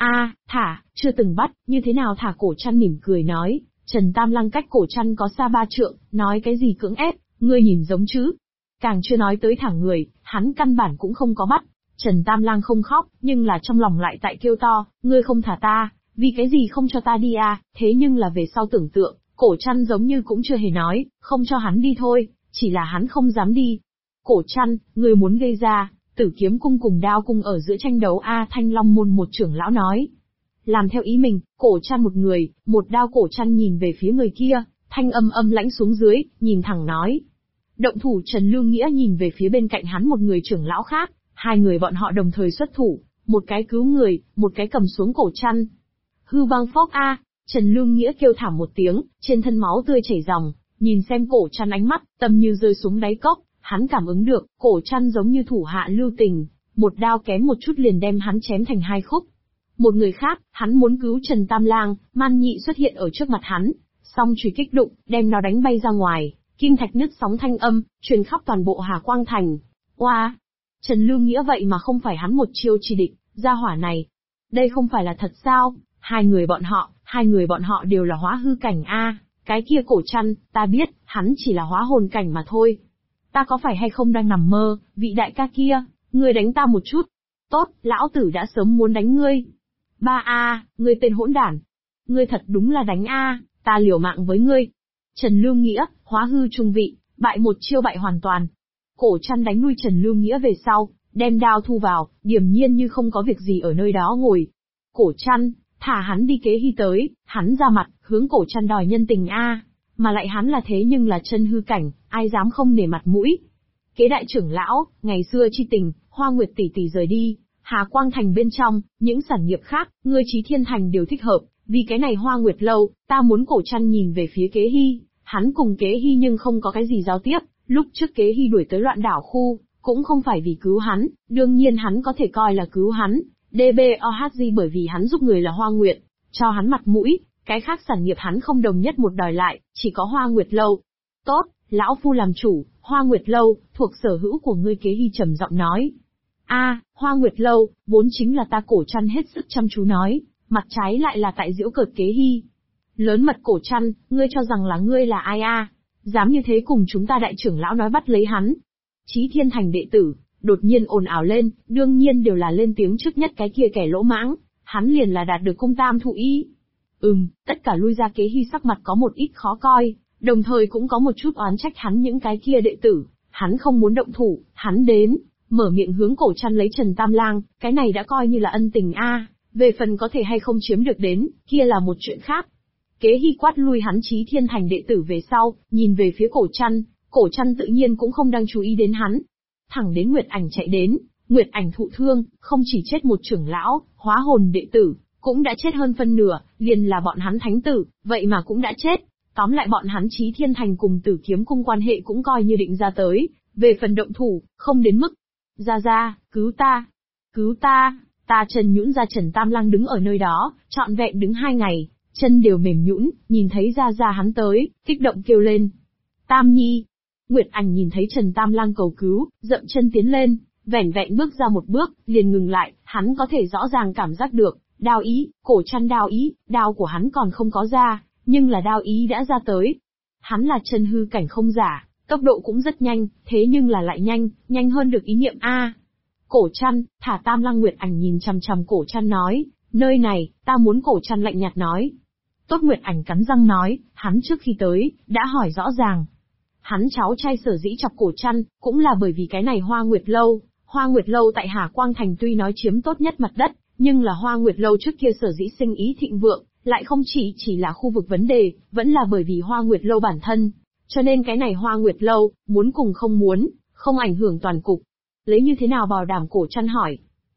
Thả, chưa từng bắt, như thế nào thả? Cổ Trăn mỉm cười nói, Trần Tam Lang cách Cổ Trăn có xa 3 trượng, nói cái gì cưỡng ép, ngươi nhìn giống chứ. Càng chưa nói tới thả người, hắn căn bản cũng không có bắt. Trần Tam Lang không khóc, nhưng là trong lòng lại tại kêu to, ngươi không thả ta, vì cái gì không cho ta đi à? Thế nhưng là về sau tưởng tượng, Cổ Trăn giống như cũng chưa hề nói, không cho hắn đi thôi, chỉ là hắn không dám đi. Cổ Trăn, ngươi muốn gây ra, Tử Kiếm Cung cùng Đao Cung ở giữa tranh đấu Thanh Long Môn một trưởng lão nói. Làm theo ý mình, Cổ Trăn một người, một đao. Cổ Trăn nhìn về phía người kia, thanh âm lãnh xuống dưới, nhìn thẳng nói. Động thủ. Trần Lưu Nghĩa nhìn về phía bên cạnh hắn một người trưởng lão khác, hai người bọn họ đồng thời xuất thủ, một cái cứu người, một cái cầm xuống Cổ Trăn. Hư băng phốc a! Trần Lưu Nghĩa kêu thảm một tiếng, trên thân máu tươi chảy ròng, nhìn xem Cổ Trăn ánh mắt, tâm như rơi xuống đáy cốc, hắn cảm ứng được, Cổ Trăn giống như thủ hạ lưu tình, một đao kém một chút liền đem hắn chém thành 2 khúc. Một người khác, hắn muốn cứu Trần Tam Lang, Man Nhị xuất hiện ở trước mặt hắn, song chùy kích đụng, đem nó đánh bay ra ngoài, kim thạch nứt sóng thanh âm, truyền khắp toàn bộ Hà Quang Thành. Oa! Trần Lưu Nghĩa vậy mà không phải hắn một chiêu chỉ địch, gia hỏa này. Đây không phải là thật sao? Hai người bọn họ đều là hóa hư cảnh a. Cái kia Cổ Trăn, ta biết, hắn chỉ là hóa hồn cảnh mà thôi. Ta có phải hay không đang nằm mơ, vị đại ca kia, ngươi đánh ta một chút. Tốt, lão tử đã sớm muốn đánh ngươi. Ngươi tên hỗn đản. Ngươi thật đúng là đánh ta liều mạng với ngươi. Trần Lưu Nghĩa, hóa hư trung vị, bại một chiêu bại hoàn toàn. Cổ Trăn đánh lui Trần Lưu Nghĩa về sau, đem đao thu vào, điềm nhiên như không có việc gì ở nơi đó ngồi. Cổ Trăn, thả hắn đi. Kế Hi tới, hắn ra mặt, hướng Cổ Trăn đòi nhân tình mà lại hắn là thế nhưng là chân hư cảnh, ai dám không nể mặt mũi. Kế đại trưởng lão, ngày xưa chi tình, Hoa Nguyệt tỷ tỷ rời đi, Hà Quang Thành bên trong, những sản nghiệp khác, ngươi Chí Thiên Thành đều thích hợp, vì cái này Hoa Nguyệt lâu, ta muốn. Cổ Trăn nhìn về phía Kế Hi, hắn cùng Kế Hi nhưng không có cái gì giao tiếp, lúc trước Kế Hi đuổi tới Loạn Đảo khu, cũng không phải vì cứu hắn, đương nhiên hắn có thể coi là cứu hắn, DBOHG bởi vì hắn giúp người là Hoa Nguyệt, cho hắn mặt mũi, cái khác sản nghiệp hắn không đồng nhất một đòi lại, chỉ có Hoa Nguyệt lâu. Tốt, lão phu làm chủ, Hoa Nguyệt lâu, thuộc sở hữu của ngươi. Kế Hi trầm giọng nói. Hoa Nguyệt lâu, vốn chính là ta. Cổ Trăn hết sức chăm chú nói, mặt trái lại là tại giễu cợt Kế Hi. Lớn mật. Cổ Trăn, ngươi cho rằng là ngươi là ai dám như thế cùng chúng ta đại trưởng lão nói bắt lấy hắn. Chí Thiên Thành đệ tử, đột nhiên ồn ào lên, đương nhiên đều là lên tiếng trước nhất cái kia kẻ lỗ mãng, hắn liền là đạt được Cung Tam thụ ý. Tất cả lui ra. Kế Hi sắc mặt có một ít khó coi, đồng thời cũng có một chút oán trách hắn những cái kia đệ tử. Hắn không muốn động thủ, hắn đến, mở miệng hướng Cổ Trăn lấy Trần Tam Lang, cái này đã coi như là ân tình a. Về phần có thể hay không chiếm được đến, kia là một chuyện khác. Kế Hy quát lui hắn Chí Thiên Thành đệ tử về sau, nhìn về phía Cổ Trăn tự nhiên cũng không đang chú ý đến hắn. Thẳng đến Nguyệt Ảnh chạy đến, Nguyệt Ảnh thụ thương, không chỉ chết một trưởng lão, hóa hồn đệ tử, cũng đã chết hơn phân nửa, liền là bọn hắn thánh tử, vậy mà cũng đã chết. Tóm lại bọn hắn Chí Thiên Thành cùng Tử Kiếm Cung quan hệ cũng coi như định ra tới, về phần động thủ, không đến mức. Ra, cứu ta, cứu ta, ta chân nhũn ra. Trần Tam Lang đứng ở nơi đó, trọn vẹn đứng 2 ngày, chân đều mềm nhũn, nhìn thấy ra hắn tới, kích động kêu lên. Tam Nhi. Nguyệt Ảnh nhìn thấy Trần Tam Lang cầu cứu, dậm chân tiến lên, vẻn vẹn bước ra một bước, liền ngừng lại, hắn có thể rõ ràng cảm giác được, đao ý, Cổ Trăn đao ý, đao của hắn còn không có ra, nhưng là đao ý đã ra tới. Hắn là chân hư cảnh không giả, tốc độ cũng rất nhanh, thế nhưng là lại nhanh hơn được ý niệm a. Cổ Trăn, thả Tam Lang. Nguyệt Ảnh nhìn chằm chằm Cổ Trăn nói, nơi này, ta muốn. Cổ Trăn lạnh nhạt nói. Tốt. Nguyệt Ảnh cắn răng nói, hắn trước khi tới, đã hỏi rõ ràng. Hắn cháu trai sở dĩ chọc Cổ Trăn, cũng là bởi vì cái này Hoa Nguyệt Lâu. Hoa Nguyệt Lâu tại Hà Quang Thành tuy nói chiếm tốt nhất mặt đất, nhưng là Hoa Nguyệt Lâu trước kia sở dĩ sinh ý thịnh vượng, lại không chỉ là khu vực vấn đề, vẫn là bởi vì Hoa Nguyệt Lâu bản thân. Cho nên cái này Hoa Nguyệt Lâu, muốn cùng không muốn, không ảnh hưởng toàn cục. Lấy như thế nào bảo đảm? Cổ Trăn hỏi.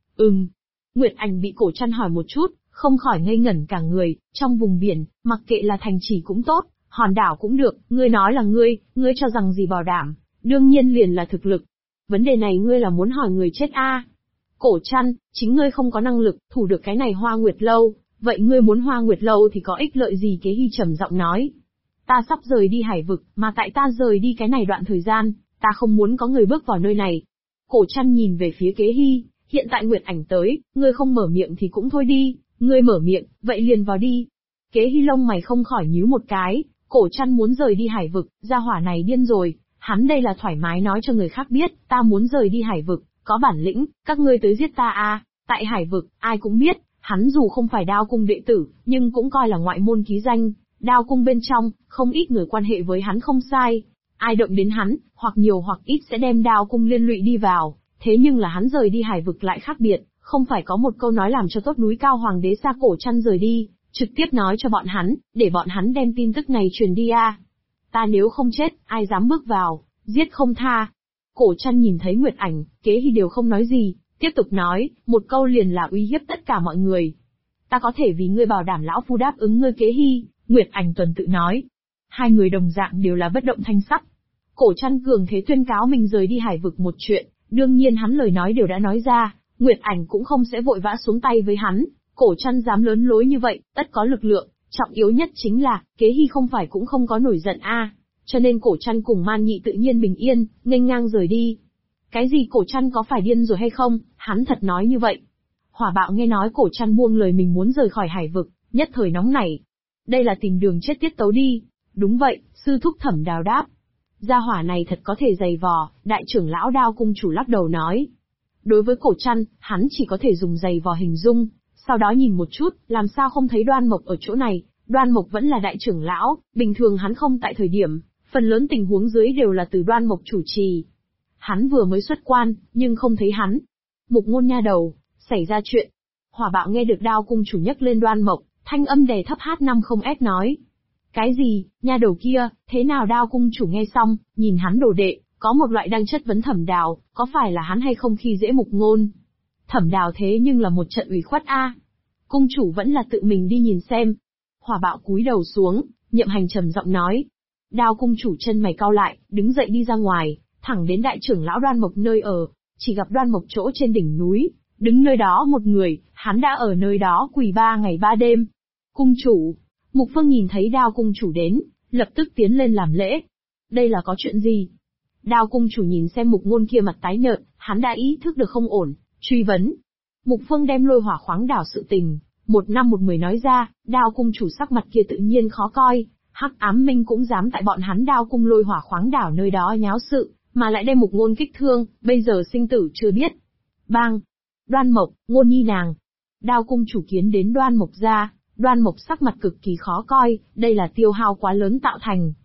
Nguyệt Ảnh bị Cổ Trăn hỏi một chút, không khỏi ngây ngẩn cả người. Trong vùng biển, mặc kệ là thành trì cũng tốt, hòn đảo cũng được, ngươi nói là ngươi cho rằng gì bảo đảm, đương nhiên liền là thực lực. Vấn đề này ngươi là muốn hỏi người chết a? Cổ Trăn, chính ngươi không có năng lực, thủ được cái này Hoa Nguyệt Lâu, vậy ngươi muốn Hoa Nguyệt Lâu thì có ích lợi gì? Kế Hy trầm giọng nói. Ta sắp rời đi Hải Vực, mà tại ta rời đi cái này đoạn thời gian, ta không muốn có người bước vào nơi này. Cổ Trăn nhìn về phía Kế Hy, hiện tại Nguyệt Ảnh tới, ngươi không mở miệng thì cũng thôi đi, ngươi mở miệng, vậy liền vào đi. Kế Hy lông mày không khỏi nhíu một cái, Cổ Trăn muốn rời đi Hải Vực, gia hỏa này điên rồi, hắn đây là thoải mái nói cho người khác biết, ta muốn rời đi Hải Vực, có bản lĩnh, các ngươi tới giết ta a. Tại Hải Vực, ai cũng biết, hắn dù không phải Đao Cung đệ tử, nhưng cũng coi là ngoại môn ký danh, Đao Cung bên trong, không ít người quan hệ với hắn không sai. Ai động đến hắn, hoặc nhiều hoặc ít sẽ đem Đao Cung liên lụy đi vào, thế nhưng là hắn rời đi Hải Vực lại khác biệt, không phải có một câu nói làm cho tốt núi cao hoàng đế xa. Cổ Trăn rời đi, trực tiếp nói cho bọn hắn, để bọn hắn đem tin tức này truyền đi a. Ta nếu không chết, ai dám bước vào, giết không tha. Cổ Trăn nhìn thấy Nguyệt Ảnh, Kế Hy đều không nói gì, tiếp tục nói, một câu liền là uy hiếp tất cả mọi người. Ta có thể vì ngươi bảo đảm lão phu đáp ứng ngươi. Kế Hy, Nguyệt Ảnh tuần tự nói. Hai người đồng dạng đều là bất động thanh sắc. Cổ Trăn cường thế tuyên cáo mình rời đi Hải Vực một chuyện, đương nhiên hắn lời nói đều đã nói ra, Nguyệt Ảnh cũng không sẽ vội vã xuống tay với hắn. Cổ Trăn dám lớn lối như vậy, tất có lực lượng, trọng yếu nhất chính là, Kế Hy không phải cũng không có nổi giận a, cho nên Cổ Trăn cùng Man Nhị tự nhiên bình yên, nghênh ngang rời đi. Cái gì? Cổ Trăn có phải điên rồi hay không? Hắn thật nói như vậy. Hỏa Bạo nghe nói Cổ Trăn buông lời mình muốn rời khỏi Hải Vực, nhất thời nóng nảy. Đây là tìm đường chết tiết tấu đi. Đúng vậy, sư thúc Thẩm Đào đáp. Gia hỏa này thật có thể giày vò. Đại trưởng lão Đao Cung chủ lắc đầu nói. Đối với Cổ Trăn, hắn chỉ có thể dùng giày vò hình dung. Sau đó nhìn một chút, làm sao không thấy Đoan Mộc ở chỗ này? Đoan Mộc vẫn là đại trưởng lão, bình thường hắn không tại thời điểm, phần lớn tình huống dưới đều là từ Đoan Mộc chủ trì. Hắn vừa mới xuất quan, nhưng không thấy hắn. Mục Ngôn nha đầu, xảy ra chuyện. Hỏa Bạo nghe được Đao Cung chủ nhắc lên Đoan Mộc, thanh âm đè thấp H50S nói. Cái gì? Nha đầu kia, thế nào? Đao Cung chủ nghe xong, nhìn hắn đồ đệ, có một loại đang chất vấn Thẩm Đào, có phải là hắn hay không khi dễ Mục Ngôn. Thẩm Đào thế nhưng là một trận ủy khuất a. Cung chủ vẫn là tự mình đi nhìn xem. Hỏa Bạo cúi đầu xuống, Nhậm Hành trầm giọng nói. Đao Cung chủ chân mày cau lại, đứng dậy đi ra ngoài, thẳng đến đại trưởng lão Đoan Mộc nơi ở, chỉ gặp Đoan Mộc chỗ trên đỉnh núi, đứng nơi đó một người, hắn đã ở nơi đó quỳ 3 ngày 3 đêm. Cung chủ, Mục Phương nhìn thấy Đao Cung chủ đến, lập tức tiến lên làm lễ. Đây là có chuyện gì? Đao Cung chủ nhìn xem Mục Ngôn kia mặt tái nhợt, hắn đã ý thức được không ổn, truy vấn. Mục Phương đem Lôi Hỏa khoáng đảo sự tình, 1 năm 1 mười nói ra. Đao Cung chủ sắc mặt kia tự nhiên khó coi, Hắc Ám Minh cũng dám tại bọn hắn Đao Cung Lôi Hỏa khoáng đảo nơi đó nháo sự, mà lại đem Mục Ngôn kích thương, bây giờ sinh tử chưa biết. Bang! Đoan Mộc, Ngôn nhi nàng. Đao Cung chủ kiến đến Đoan Mộc ra, Đoan Mộc sắc mặt cực kỳ khó coi, đây là tiêu hao quá lớn tạo thành.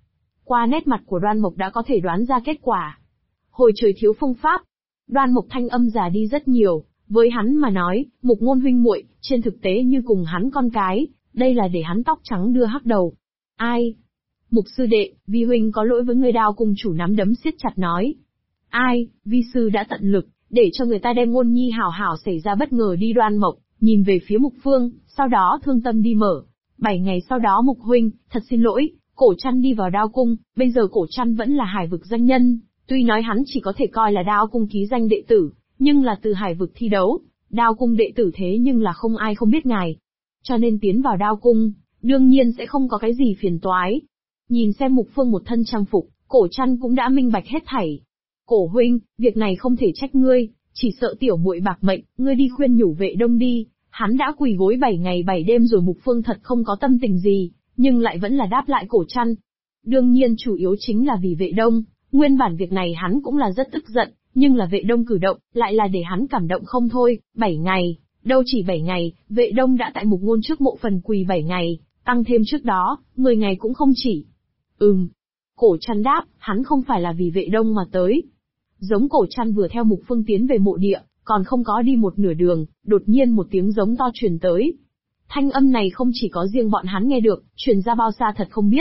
Qua nét mặt của Đoan Mộc đã có thể đoán ra kết quả. Hồi trời thiếu phương pháp. Đoan Mộc thanh âm già đi rất nhiều, với hắn mà nói, Mục Ngôn huynh muội, trên thực tế như cùng hắn con cái, đây là để hắn tóc trắng đưa hắc đầu. Ai? Mục sư đệ, vi huynh có lỗi với người. Đao cung chủ nắm đấm siết chặt nói. Ai, vi sư đã tận lực, để cho người ta đem Ngôn Nhi hảo hảo xảy ra bất ngờ đi. Đoan Mộc nhìn về phía Mục Phương, sau đó thương tâm đi mở. 7 ngày sau đó Mục huynh, thật xin lỗi, Cổ Trăn đi vào Đao cung, bây giờ Cổ Trăn vẫn là Hải vực danh nhân, tuy nói hắn chỉ có thể coi là Đao cung ký danh đệ tử, nhưng là từ Hải vực thi đấu, Đao cung đệ tử thế nhưng là không ai không biết ngài. Cho nên tiến vào Đao cung, đương nhiên sẽ không có cái gì phiền toái. Nhìn xem Mục Phương một thân trang phục, Cổ Trăn cũng đã minh bạch hết thảy. Cổ huynh, việc này không thể trách ngươi, chỉ sợ tiểu muội bạc mệnh, ngươi đi khuyên nhủ Vệ Đông đi, hắn đã quỳ gối 7 ngày 7 đêm rồi. Mục Phương thật không có tâm tình gì, nhưng lại vẫn là đáp lại Cổ Trăn. Đương nhiên chủ yếu chính là vì Vệ Đông, nguyên bản việc này hắn cũng là rất tức giận, nhưng là Vệ Đông cử động, lại là để hắn cảm động không thôi. 7 ngày, đâu chỉ 7 ngày, Vệ Đông đã tại Mục Ngôn trước mộ phần quỳ 7 ngày, tăng thêm trước đó, 10 ngày cũng không chỉ. Cổ Trăn đáp, hắn không phải là vì Vệ Đông mà tới. Giống Cổ Trăn vừa theo Mục Phương tiến về mộ địa, còn không có đi một nửa đường, đột nhiên một tiếng giống to truyền tới. Thanh âm này không chỉ có riêng bọn hắn nghe được, truyền ra bao xa thật không biết.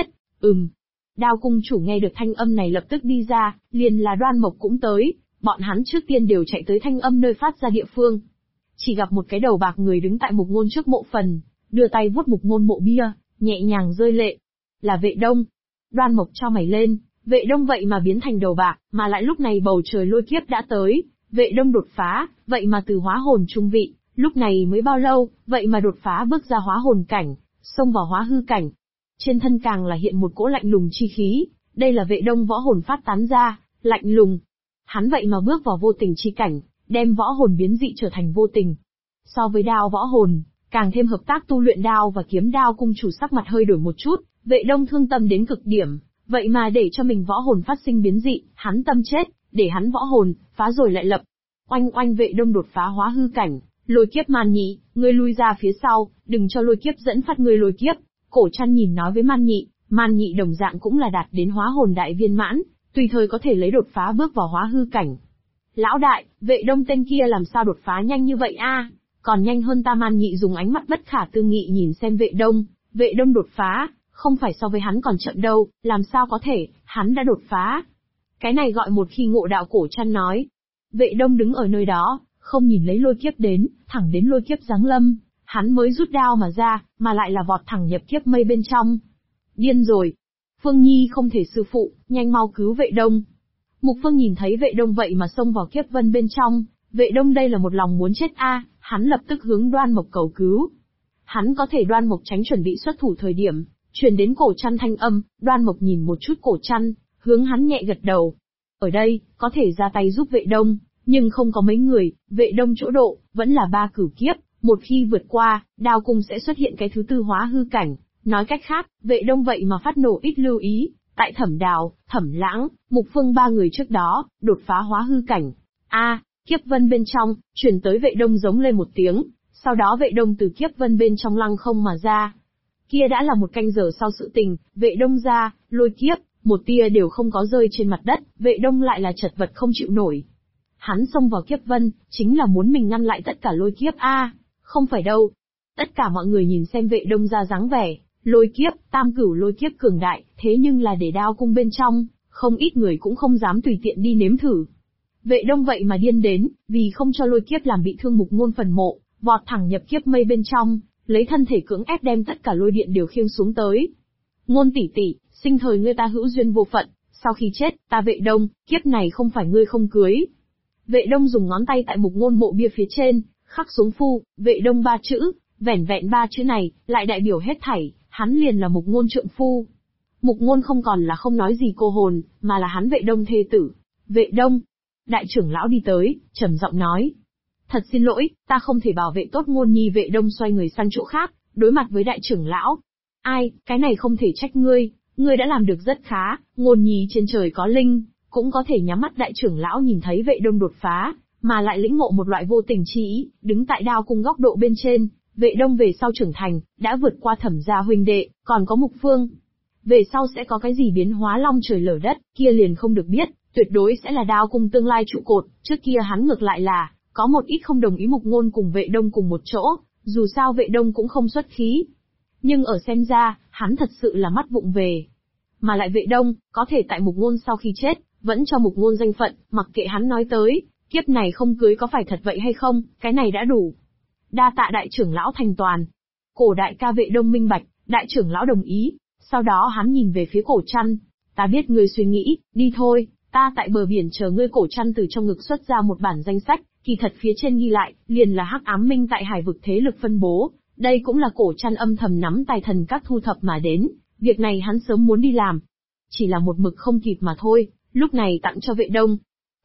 Đao cung chủ nghe được thanh âm này lập tức đi ra, liền là Đoan Mộc cũng tới, bọn hắn trước tiên đều chạy tới thanh âm nơi phát ra địa phương. Chỉ gặp một cái đầu bạc người đứng tại Mục Ngôn trước mộ phần, đưa tay vuốt Mục Ngôn mộ bia, nhẹ nhàng rơi lệ. Là Vệ Đông. Đoan Mộc cho mày lên, Vệ Đông vậy mà biến thành đầu bạc, mà lại lúc này bầu trời lôi kiếp đã tới, Vệ Đông đột phá, vậy mà từ hóa hồn trung vị, lúc này mới bao lâu, vậy mà đột phá bước ra hóa hồn cảnh, xông vào hóa hư cảnh. Trên thân càng là hiện một cỗ lạnh lùng chi khí, đây là Vệ Đông võ hồn phát tán ra, lạnh lùng. Hắn vậy mà bước vào vô tình chi cảnh, đem võ hồn biến dị trở thành vô tình. So với đao võ hồn, càng thêm hợp tác tu luyện đao và kiếm. Đao cung chủ sắc mặt hơi đổi một chút, Vệ Đông thương tâm đến cực điểm, vậy mà để cho mình võ hồn phát sinh biến dị, hắn tâm chết, để hắn võ hồn, phá rồi lại lập. Oanh oanh. Vệ Đông đột phá hóa hư cảnh, lôi kiếp. Man Nhị, ngươi lui ra phía sau, đừng cho lôi kiếp dẫn phát ngươi lôi kiếp. Cổ Trăn nhìn nói với Man Nhị đồng dạng cũng là đạt đến hóa hồn đại viên mãn, tùy thời có thể lấy đột phá bước vào hóa hư cảnh. Lão đại, Vệ Đông tên kia làm sao đột phá nhanh như vậy a? Còn nhanh hơn ta. Man Nhị dùng ánh mắt bất khả tư nghị nhìn xem Vệ Đông đột phá, không phải so với hắn còn chậm đâu, làm sao có thể, hắn đã đột phá. Cái này gọi một khi ngộ đạo. Cổ Trăn nói. Vệ Đông đứng ở nơi đó, không nhìn lấy lôi kiếp đến, thẳng đến lôi kiếp giáng lâm, hắn mới rút đao mà ra, mà lại là vọt thẳng nhập kiếp mây bên trong. Điên rồi. Phương Nhi không thể sư phụ, nhanh mau cứu Vệ Đông. Mục Phương nhìn thấy Vệ Đông vậy mà xông vào kiếp vân bên trong, Vệ Đông đây là một lòng muốn chết a, hắn lập tức hướng Đoan Mộc cầu cứu. Hắn có thể. Đoan Mộc tránh chuẩn bị xuất thủ thời điểm, truyền đến Cổ Trăn thanh âm, Đoan Mộc nhìn một chút Cổ Trăn, hướng hắn nhẹ gật đầu. Ở đây, có thể ra tay giúp Vệ Đông, nhưng không có mấy người. Vệ Đông chỗ độ, vẫn là 3 cửu kiếp, một khi vượt qua, Đao cung sẽ xuất hiện cái thứ tư hóa hư cảnh. Nói cách khác, Vệ Đông vậy mà phát nổ ít lưu ý, tại Thẩm Đào, Thẩm Lãng, Mục Phương 3 người trước đó, đột phá hóa hư cảnh. Kiếp vân bên trong, truyền tới. Vệ Đông giống lên một tiếng, sau đó Vệ Đông từ kiếp vân bên trong lăng không mà ra. Kia đã là một canh giờ sau sự tình, Vệ Đông ra, lôi kiếp, một tia đều không có rơi trên mặt đất, Vệ Đông lại là chật vật không chịu nổi. Hắn xông vào kiếp vân, chính là muốn mình ngăn lại tất cả lôi kiếp không phải đâu. Tất cả mọi người nhìn xem Vệ Đông ra dáng vẻ, lôi kiếp, tam cửu lôi kiếp cường đại, thế nhưng là để Đao cung bên trong, không ít người cũng không dám tùy tiện đi nếm thử. Vệ Đông vậy mà điên đến, vì không cho lôi kiếp làm bị thương Mục Ngôn phần mộ, vọt thẳng nhập kiếp mây bên trong, lấy thân thể cưỡng ép đem tất cả lôi điện đều khiêng xuống tới. Ngôn tỷ tỷ, sinh thời ngươi ta hữu duyên vô phận, sau khi chết, ta Vệ Đông, kiếp này không phải ngươi không cưới. Vệ Đông dùng ngón tay tại Mục Ngôn mộ bia phía trên, khắc xuống phu, Vệ Đông 3 chữ, vẻn vẹn 3 chữ này, lại đại biểu hết thảy, hắn liền là Mục Ngôn trượng phu. Mục Ngôn không còn là không nói gì cô hồn, mà là hắn Vệ Đông thê tử. Vệ Đông. Đại trưởng lão đi tới, trầm giọng nói. Thật xin lỗi, ta không thể bảo vệ tốt Ngôn Nhi. Vệ Đông xoay người sang chỗ khác, đối mặt với đại trưởng lão. Ai, cái này không thể trách ngươi đã làm được rất khá, Ngôn Nhi trên trời có linh, cũng có thể nhắm mắt. Đại trưởng lão nhìn thấy Vệ Đông đột phá, mà lại lĩnh ngộ một loại vô tình chi ý, đứng tại Đao cung góc độ bên trên, Vệ Đông về sau trưởng thành, đã vượt qua Thẩm gia huynh đệ, còn có Mục Phương. về sau sẽ có cái gì biến hóa long trời lở đất, kia liền không được biết, tuyệt đối sẽ là đao cung tương lai trụ cột, trước kia hắn ngược lại là, có một ít không đồng ý Mục Ngôn cùng Vệ Đông cùng một chỗ, dù sao Vệ Đông cũng không xuất khí. Nhưng ở xem ra, hắn thật sự là mắt vụng về. Mà lại Vệ Đông, có thể tại Mục Ngôn sau khi chết, vẫn cho Mục Ngôn danh phận, mặc kệ hắn nói tới, kiếp này không cưới có phải thật vậy hay không, cái này đã đủ. Đa tạ đại trưởng lão thành toàn. Cổ đại ca Vệ Đông minh bạch, đại trưởng lão đồng ý, sau đó hắn nhìn về phía Cổ Trăn. Ta biết ngươi suy nghĩ, đi thôi, ta tại bờ biển chờ ngươi. Cổ Trăn từ trong ngực xuất ra một bản danh sách, kỳ thật phía trên ghi lại, liền là Hắc Ám Minh tại hải vực thế lực phân bố, đây cũng là Cổ Trăn âm thầm nắm tài thần các thu thập mà đến, việc này hắn sớm muốn đi làm. Chỉ là một mực không kịp mà thôi, lúc này tặng cho Vệ Đông.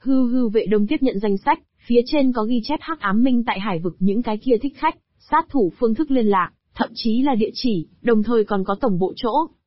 Vệ Đông tiếp nhận danh sách, phía trên có ghi chép Hắc Ám Minh tại hải vực những cái kia thích khách, sát thủ phương thức liên lạc, thậm chí là địa chỉ, đồng thời còn có tổng bộ chỗ.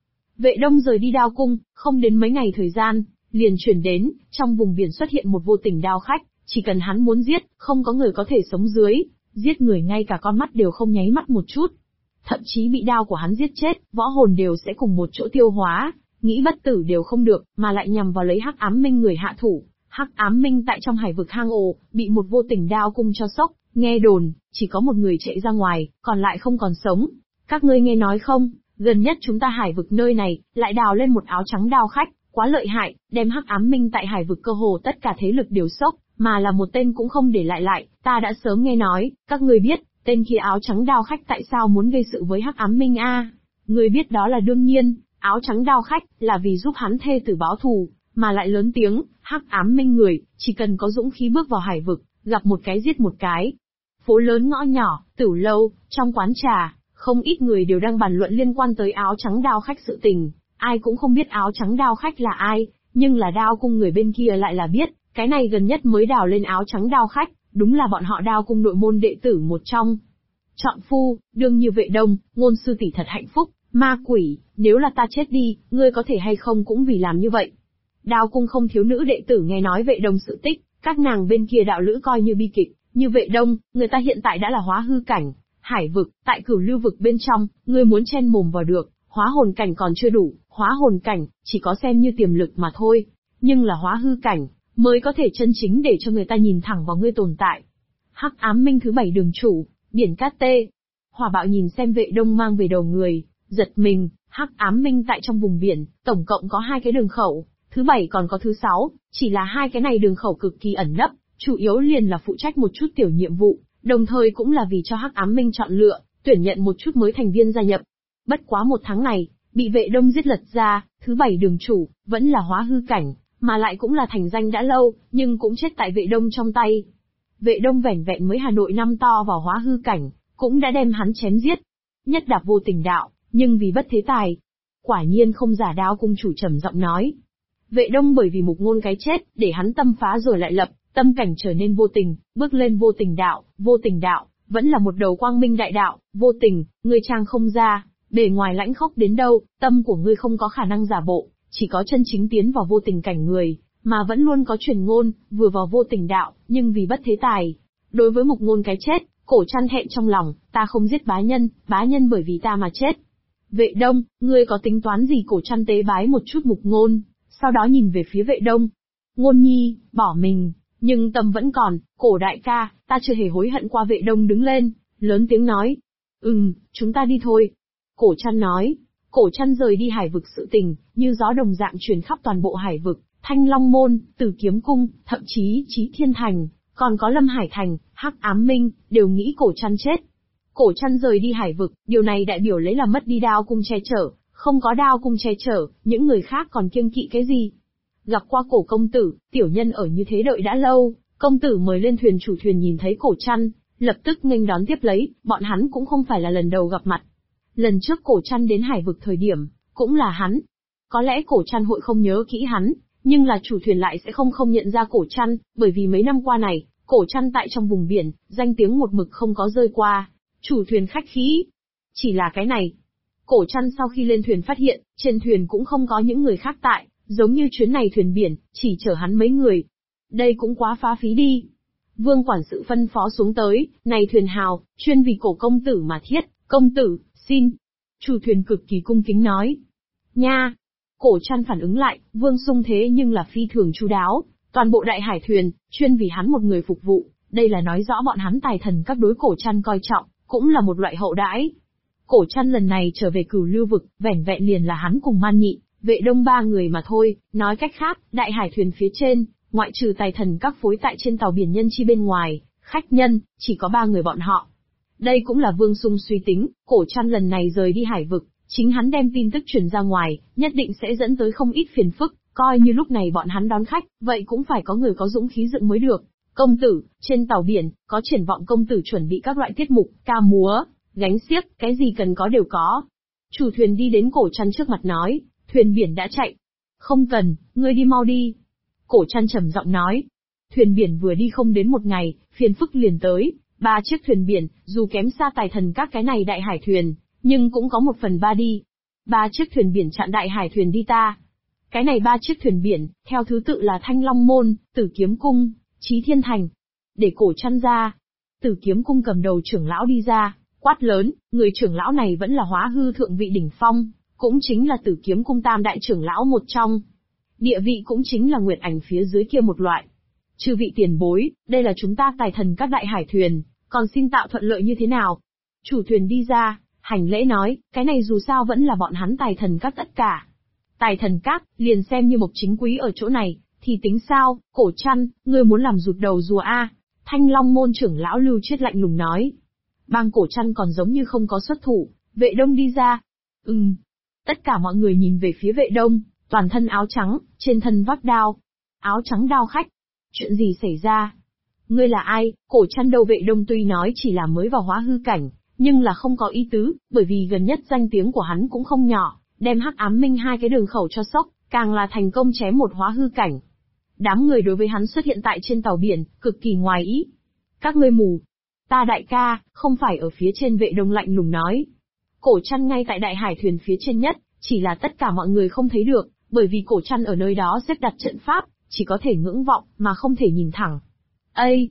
Vệ Đông rời đi đao cung, không đến mấy ngày thời gian, liền chuyển đến, trong vùng biển xuất hiện một vô tình đao khách, chỉ cần hắn muốn giết, không có người có thể sống dưới, giết người ngay cả con mắt đều không nháy mắt một chút. Thậm chí bị đao của hắn giết chết, võ hồn đều sẽ cùng một chỗ tiêu hóa, nghĩ bất tử đều không được, mà lại nhằm vào lấy Hắc Ám Minh người hạ thủ. Hắc Ám Minh tại trong hải vực hang ổ, bị một vô tình đao cung cho sốc, nghe đồn, chỉ có một người chạy ra ngoài, còn lại không còn sống. Các ngươi nghe nói không, gần nhất chúng ta hải vực nơi này, lại đào lên một áo trắng đao khách, quá lợi hại, đem Hắc Ám Minh tại hải vực cơ hồ tất cả thế lực đều sốc, mà là một tên cũng không để lại, ta đã sớm nghe nói, các ngươi biết, tên kia áo trắng đao khách tại sao muốn gây sự với Hắc Ám Minh a? Ngươi biết đó là đương nhiên, áo trắng đao khách, là vì giúp hắn thê tử báo thù, mà lại lớn tiếng, Hắc Ám Minh người, chỉ cần có dũng khí bước vào hải vực, gặp một cái giết một cái. Phố lớn ngõ nhỏ, tửu lâu, trong quán trà, không ít người đều đang bàn luận liên quan tới áo trắng đao khách sự tình, ai cũng không biết áo trắng đao khách là ai, nhưng là đao cung người bên kia lại là biết, cái này gần nhất mới đào lên áo trắng đao khách, đúng là bọn họ đao cung nội môn đệ tử một trong. Trọn phu, đương như Vệ Đông, Ngôn sư tỷ thật hạnh phúc, ma quỷ, nếu là ta chết đi, ngươi có thể hay không cũng vì làm như vậy. Đao cung không thiếu nữ đệ tử nghe nói Vệ Đông sự tích, các nàng bên kia đạo lữ coi như bi kịch, như Vệ Đông, người ta hiện tại đã là hóa hư cảnh, hải vực, tại cửu lưu vực bên trong, ngươi muốn chen mồm vào được, hóa hồn cảnh còn chưa đủ, hóa hồn cảnh, chỉ có xem như tiềm lực mà thôi, nhưng là hóa hư cảnh, mới có thể chân chính để cho người ta nhìn thẳng vào ngươi tồn tại. Hắc Ám Minh thứ 7 đường chủ, biển cát tê. Hỏa Bạo nhìn xem Vệ Đông mang về đầu người, giật mình, Hắc Ám Minh tại trong vùng biển, tổng cộng có 2 cái đường khẩu, thứ 7 còn có thứ 6, chỉ là 2 cái này đường khẩu cực kỳ ẩn nấp, chủ yếu liền là phụ trách một chút tiểu nhiệm vụ, đồng thời cũng là vì cho Hắc Ám Minh chọn lựa, tuyển nhận một chút mới thành viên gia nhập. Bất quá một tháng này, bị Vệ Đông giết lật ra, thứ 7 đường chủ, vẫn là hóa hư cảnh, mà lại cũng là thành danh đã lâu, nhưng cũng chết tại Vệ Đông trong tay. Vệ Đông vẻn vẹn mới Hà Nội năm to vào hóa hư cảnh, cũng đã đem hắn chém giết. Nhất đạp vô tình đạo, nhưng vì bất thế tài. Quả nhiên không giả, đao cung chủ trầm giọng nói. Vệ Đông bởi vì Mục Ngôn cái chết, để hắn tâm phá rồi lại lập, tâm cảnh trở nên vô tình, bước lên vô tình đạo, vẫn là một đầu quang minh đại đạo, vô tình, ngươi trang không ra, bề ngoài lãnh khốc đến đâu, tâm của ngươi không có khả năng giả bộ, chỉ có chân chính tiến vào vô tình cảnh người, mà vẫn luôn có truyền ngôn, vừa vào vô tình đạo, nhưng vì bất thế tài. Đối với Mục Ngôn cái chết, Cổ Trăn hẹn trong lòng, ta không giết bá nhân bởi vì ta mà chết. Vệ Đông, ngươi có tính toán gì? Cổ Trăn tế bái một chút Mục Ngôn, sau đó nhìn về phía Vệ Đông. Ngôn nhi, bỏ mình, nhưng tâm vẫn còn, Cổ đại ca, ta chưa hề hối hận qua. Vệ Đông đứng lên, lớn tiếng nói. Chúng ta đi thôi. Cổ Trăn nói. Cổ Trăn rời đi hải vực sự tình, như gió đồng dạng truyền khắp toàn bộ hải vực, Thanh Long Môn, Tử Kiếm Cung, thậm chí Chí Thiên Thành, còn có Lâm Hải Thành, Hắc Ám Minh, đều nghĩ Cổ Trăn chết. Cổ Trăn rời đi hải vực, điều này đại biểu lấy là mất đi đao cung che chở, không có đao cung che chở, những người khác còn kiêng kỵ cái gì? Gặp qua Cổ công tử, tiểu nhân ở như thế đợi đã lâu, công tử mời lên thuyền. Chủ thuyền nhìn thấy Cổ Trăn, lập tức nghênh đón tiếp lấy, bọn hắn cũng không phải là lần đầu gặp mặt. Lần trước Cổ Trăn đến hải vực thời điểm, cũng là hắn. Có lẽ Cổ Trăn hội không nhớ kỹ hắn, nhưng là chủ thuyền lại sẽ không nhận ra Cổ Trăn, bởi vì mấy năm qua này, Cổ Trăn tại trong vùng biển, danh tiếng một mực không có rơi qua. Chủ thuyền khách khí. Chỉ là cái này. Cổ Trăn sau khi lên thuyền phát hiện, trên thuyền cũng không có những người khác tại, giống như chuyến này thuyền biển, chỉ chở hắn mấy người. Đây cũng quá phá phí đi. Vương quản sự phân phó xuống tới, này thuyền hào, chuyên vì Cổ công tử mà thiết, công tử, xin. Chủ thuyền cực kỳ cung kính nói. Nha! Cổ Trăn phản ứng lại, Vương Sung thế nhưng là phi thường chu đáo, toàn bộ đại hải thuyền, chuyên vì hắn một người phục vụ, đây là nói rõ bọn hắn tài thần các đối Cổ Trăn coi trọng, cũng là một loại hậu đãi. Cổ Trăn lần này trở về Cửu Lưu vực, vẻn vẹn liền là hắn cùng Man Nhị, Vệ Đông ba người mà thôi, nói cách khác, đại hải thuyền phía trên, ngoại trừ tài thần các phối tại trên tàu biển nhân chi bên ngoài, khách nhân, chỉ có 3 người bọn họ. Đây cũng là Vương Sung suy tính, Cổ Trăn lần này rời đi hải vực, chính hắn đem tin tức truyền ra ngoài, nhất định sẽ dẫn tới không ít phiền phức, coi như lúc này bọn hắn đón khách, vậy cũng phải có người có dũng khí dựng mới được. Công tử, trên tàu biển, có triển vọng công tử chuẩn bị các loại tiết mục, ca múa, gánh xiếc, cái gì cần có đều có. Chủ thuyền đi đến Cổ Trăn trước mặt nói, thuyền biển đã chạy. Không cần, ngươi đi mau đi. Cổ Trăn trầm giọng nói. Thuyền biển vừa đi không đến một ngày, phiền phức liền tới. 3 chiếc thuyền biển, dù kém xa tài thần các cái này đại hải thuyền, nhưng cũng có 1/3 đi. 3 chiếc thuyền biển chặn đại hải thuyền đi ta. Cái này 3 chiếc thuyền biển, theo thứ tự là Thanh Long Môn, Tử Kiếm Cung, Chí Thiên Thành. Để Cổ Trăn ra. Tử Kiếm Cung cầm đầu trưởng lão đi ra, quát lớn, người trưởng lão này vẫn là Hóa Hư thượng vị đỉnh phong, cũng chính là Tử Kiếm Cung tam đại trưởng lão một trong. Địa vị cũng chính là Nguyệt Ảnh phía dưới kia một loại. Chư vị tiền bối, đây là chúng ta tài thần các đại hải thuyền, còn xin tạo thuận lợi như thế nào? Chủ thuyền đi ra, hành lễ nói, cái này dù sao vẫn là bọn hắn tài thần các tất cả. Tài thần các, liền xem như Mộc Chính Quý ở chỗ này, thì tính sao? Cổ Trăn, ngươi muốn làm rụt đầu rùa a? Thanh Long môn trưởng lão Lưu Chiết lạnh lùng nói. Bang Cổ Trăn còn giống như không có xuất thủ, Vệ Đông đi ra. Tất cả mọi người nhìn về phía Vệ Đông, toàn thân áo trắng, trên thân vác đao. Áo trắng đao khách. Chuyện gì xảy ra? Ngươi là ai? Cổ Trăn đầu Vệ Đông tuy nói chỉ là mới vào hóa hư cảnh, nhưng là không có ý tứ, bởi vì gần nhất danh tiếng của hắn cũng không nhỏ, đem Hắc Ám Minh 2 cái đường khẩu cho sốc, càng là thành công chém một hóa hư cảnh. Đám người đối với hắn xuất hiện tại trên tàu biển, cực kỳ ngoài ý. Các ngươi mù. Ta đại ca, không phải ở phía trên. Vệ Đông lạnh lùng nói. Cổ Trăn ngay tại đại hải thuyền phía trên nhất, chỉ là tất cả mọi người không thấy được, bởi vì Cổ Trăn ở nơi đó xếp đặt trận pháp, chỉ có thể ngưỡng vọng, mà không thể nhìn thẳng. Ây!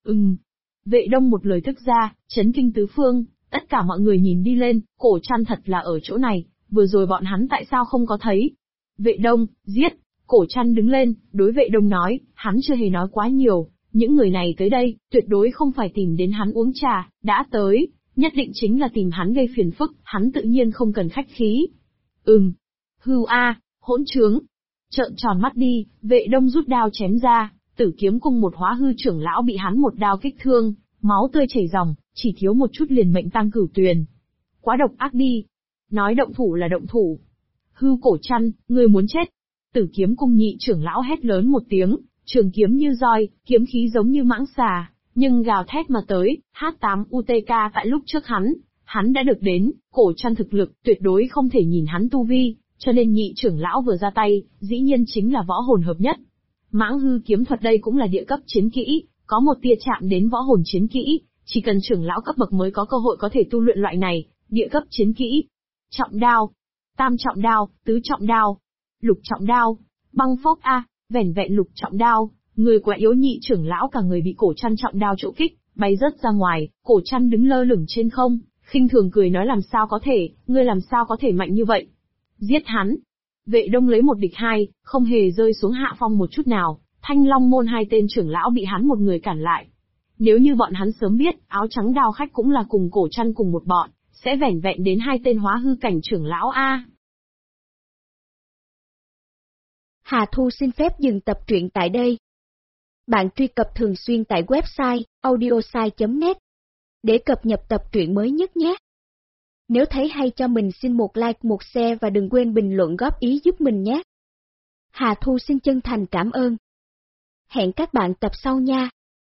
Vệ Đông một lời tức ra, chấn kinh tứ phương, tất cả mọi người nhìn đi lên, Cổ Trăn thật là ở chỗ này, vừa rồi bọn hắn tại sao không có thấy? Vệ Đông, giết! Cổ Trăn đứng lên, đối Vệ Đông nói, hắn chưa hề nói quá nhiều, những người này tới đây, tuyệt đối không phải tìm đến hắn uống trà, đã tới, nhất định chính là tìm hắn gây phiền phức, hắn tự nhiên không cần khách khí. Hưu a, hỗn trướng! Trợn tròn mắt đi, Vệ Đông rút đao chém ra, Tử Kiếm Cung một hóa hư trưởng lão bị hắn một đao kích thương, máu tươi chảy ròng, chỉ thiếu một chút liền mệnh tang cửu tuyền. Quá độc ác đi. Nói động thủ là động thủ. Hưu Cổ Trăn, ngươi muốn chết. Tử Kiếm Cung nhị trưởng lão hét lớn một tiếng, trường kiếm như roi, kiếm khí giống như mãng xà, nhưng gào thét mà tới. H8 UTK tại lúc trước hắn đã được đến, Cổ Trăn thực lực, tuyệt đối không thể nhìn hắn tu vi, cho nên nhị trưởng lão vừa ra tay, dĩ nhiên chính là võ hồn hợp nhất. Mãng hư kiếm thuật đây cũng là địa cấp chiến kỹ, có một tia chạm đến võ hồn chiến kỹ, chỉ cần trưởng lão cấp bậc mới có cơ hội có thể tu luyện loại này, địa cấp chiến kỹ. Trọng đao, tam trọng đao, tứ trọng đao, lục trọng đao, băng phốc a, vẻn vẹn lục trọng đao, người quá yếu nhị trưởng lão cả người bị Cổ Trăn trọng đao chỗ kích, bay rớt ra ngoài. Cổ Trăn đứng lơ lửng trên không, khinh thường cười nói làm sao có thể, ngươi làm sao có thể mạnh như vậy? Giết hắn! Vệ Đông lấy 1 địch 2, không hề rơi xuống hạ phong một chút nào, Thanh Long môn 2 tên trưởng lão bị hắn một người cản lại. Nếu như bọn hắn sớm biết, áo trắng đao khách cũng là cùng Cổ Trăn cùng một bọn, sẽ vẻn vẹn đến 2 tên hóa hư cảnh trưởng lão a. Hà Thu xin phép dừng tập truyện tại đây. Bạn truy cập thường xuyên tại website audiosai.net để cập nhật tập truyện mới nhất nhé. Nếu thấy hay cho mình xin một like, một share và đừng quên bình luận góp ý giúp mình nhé. Hà Thu xin chân thành cảm ơn. Hẹn các bạn tập sau nha.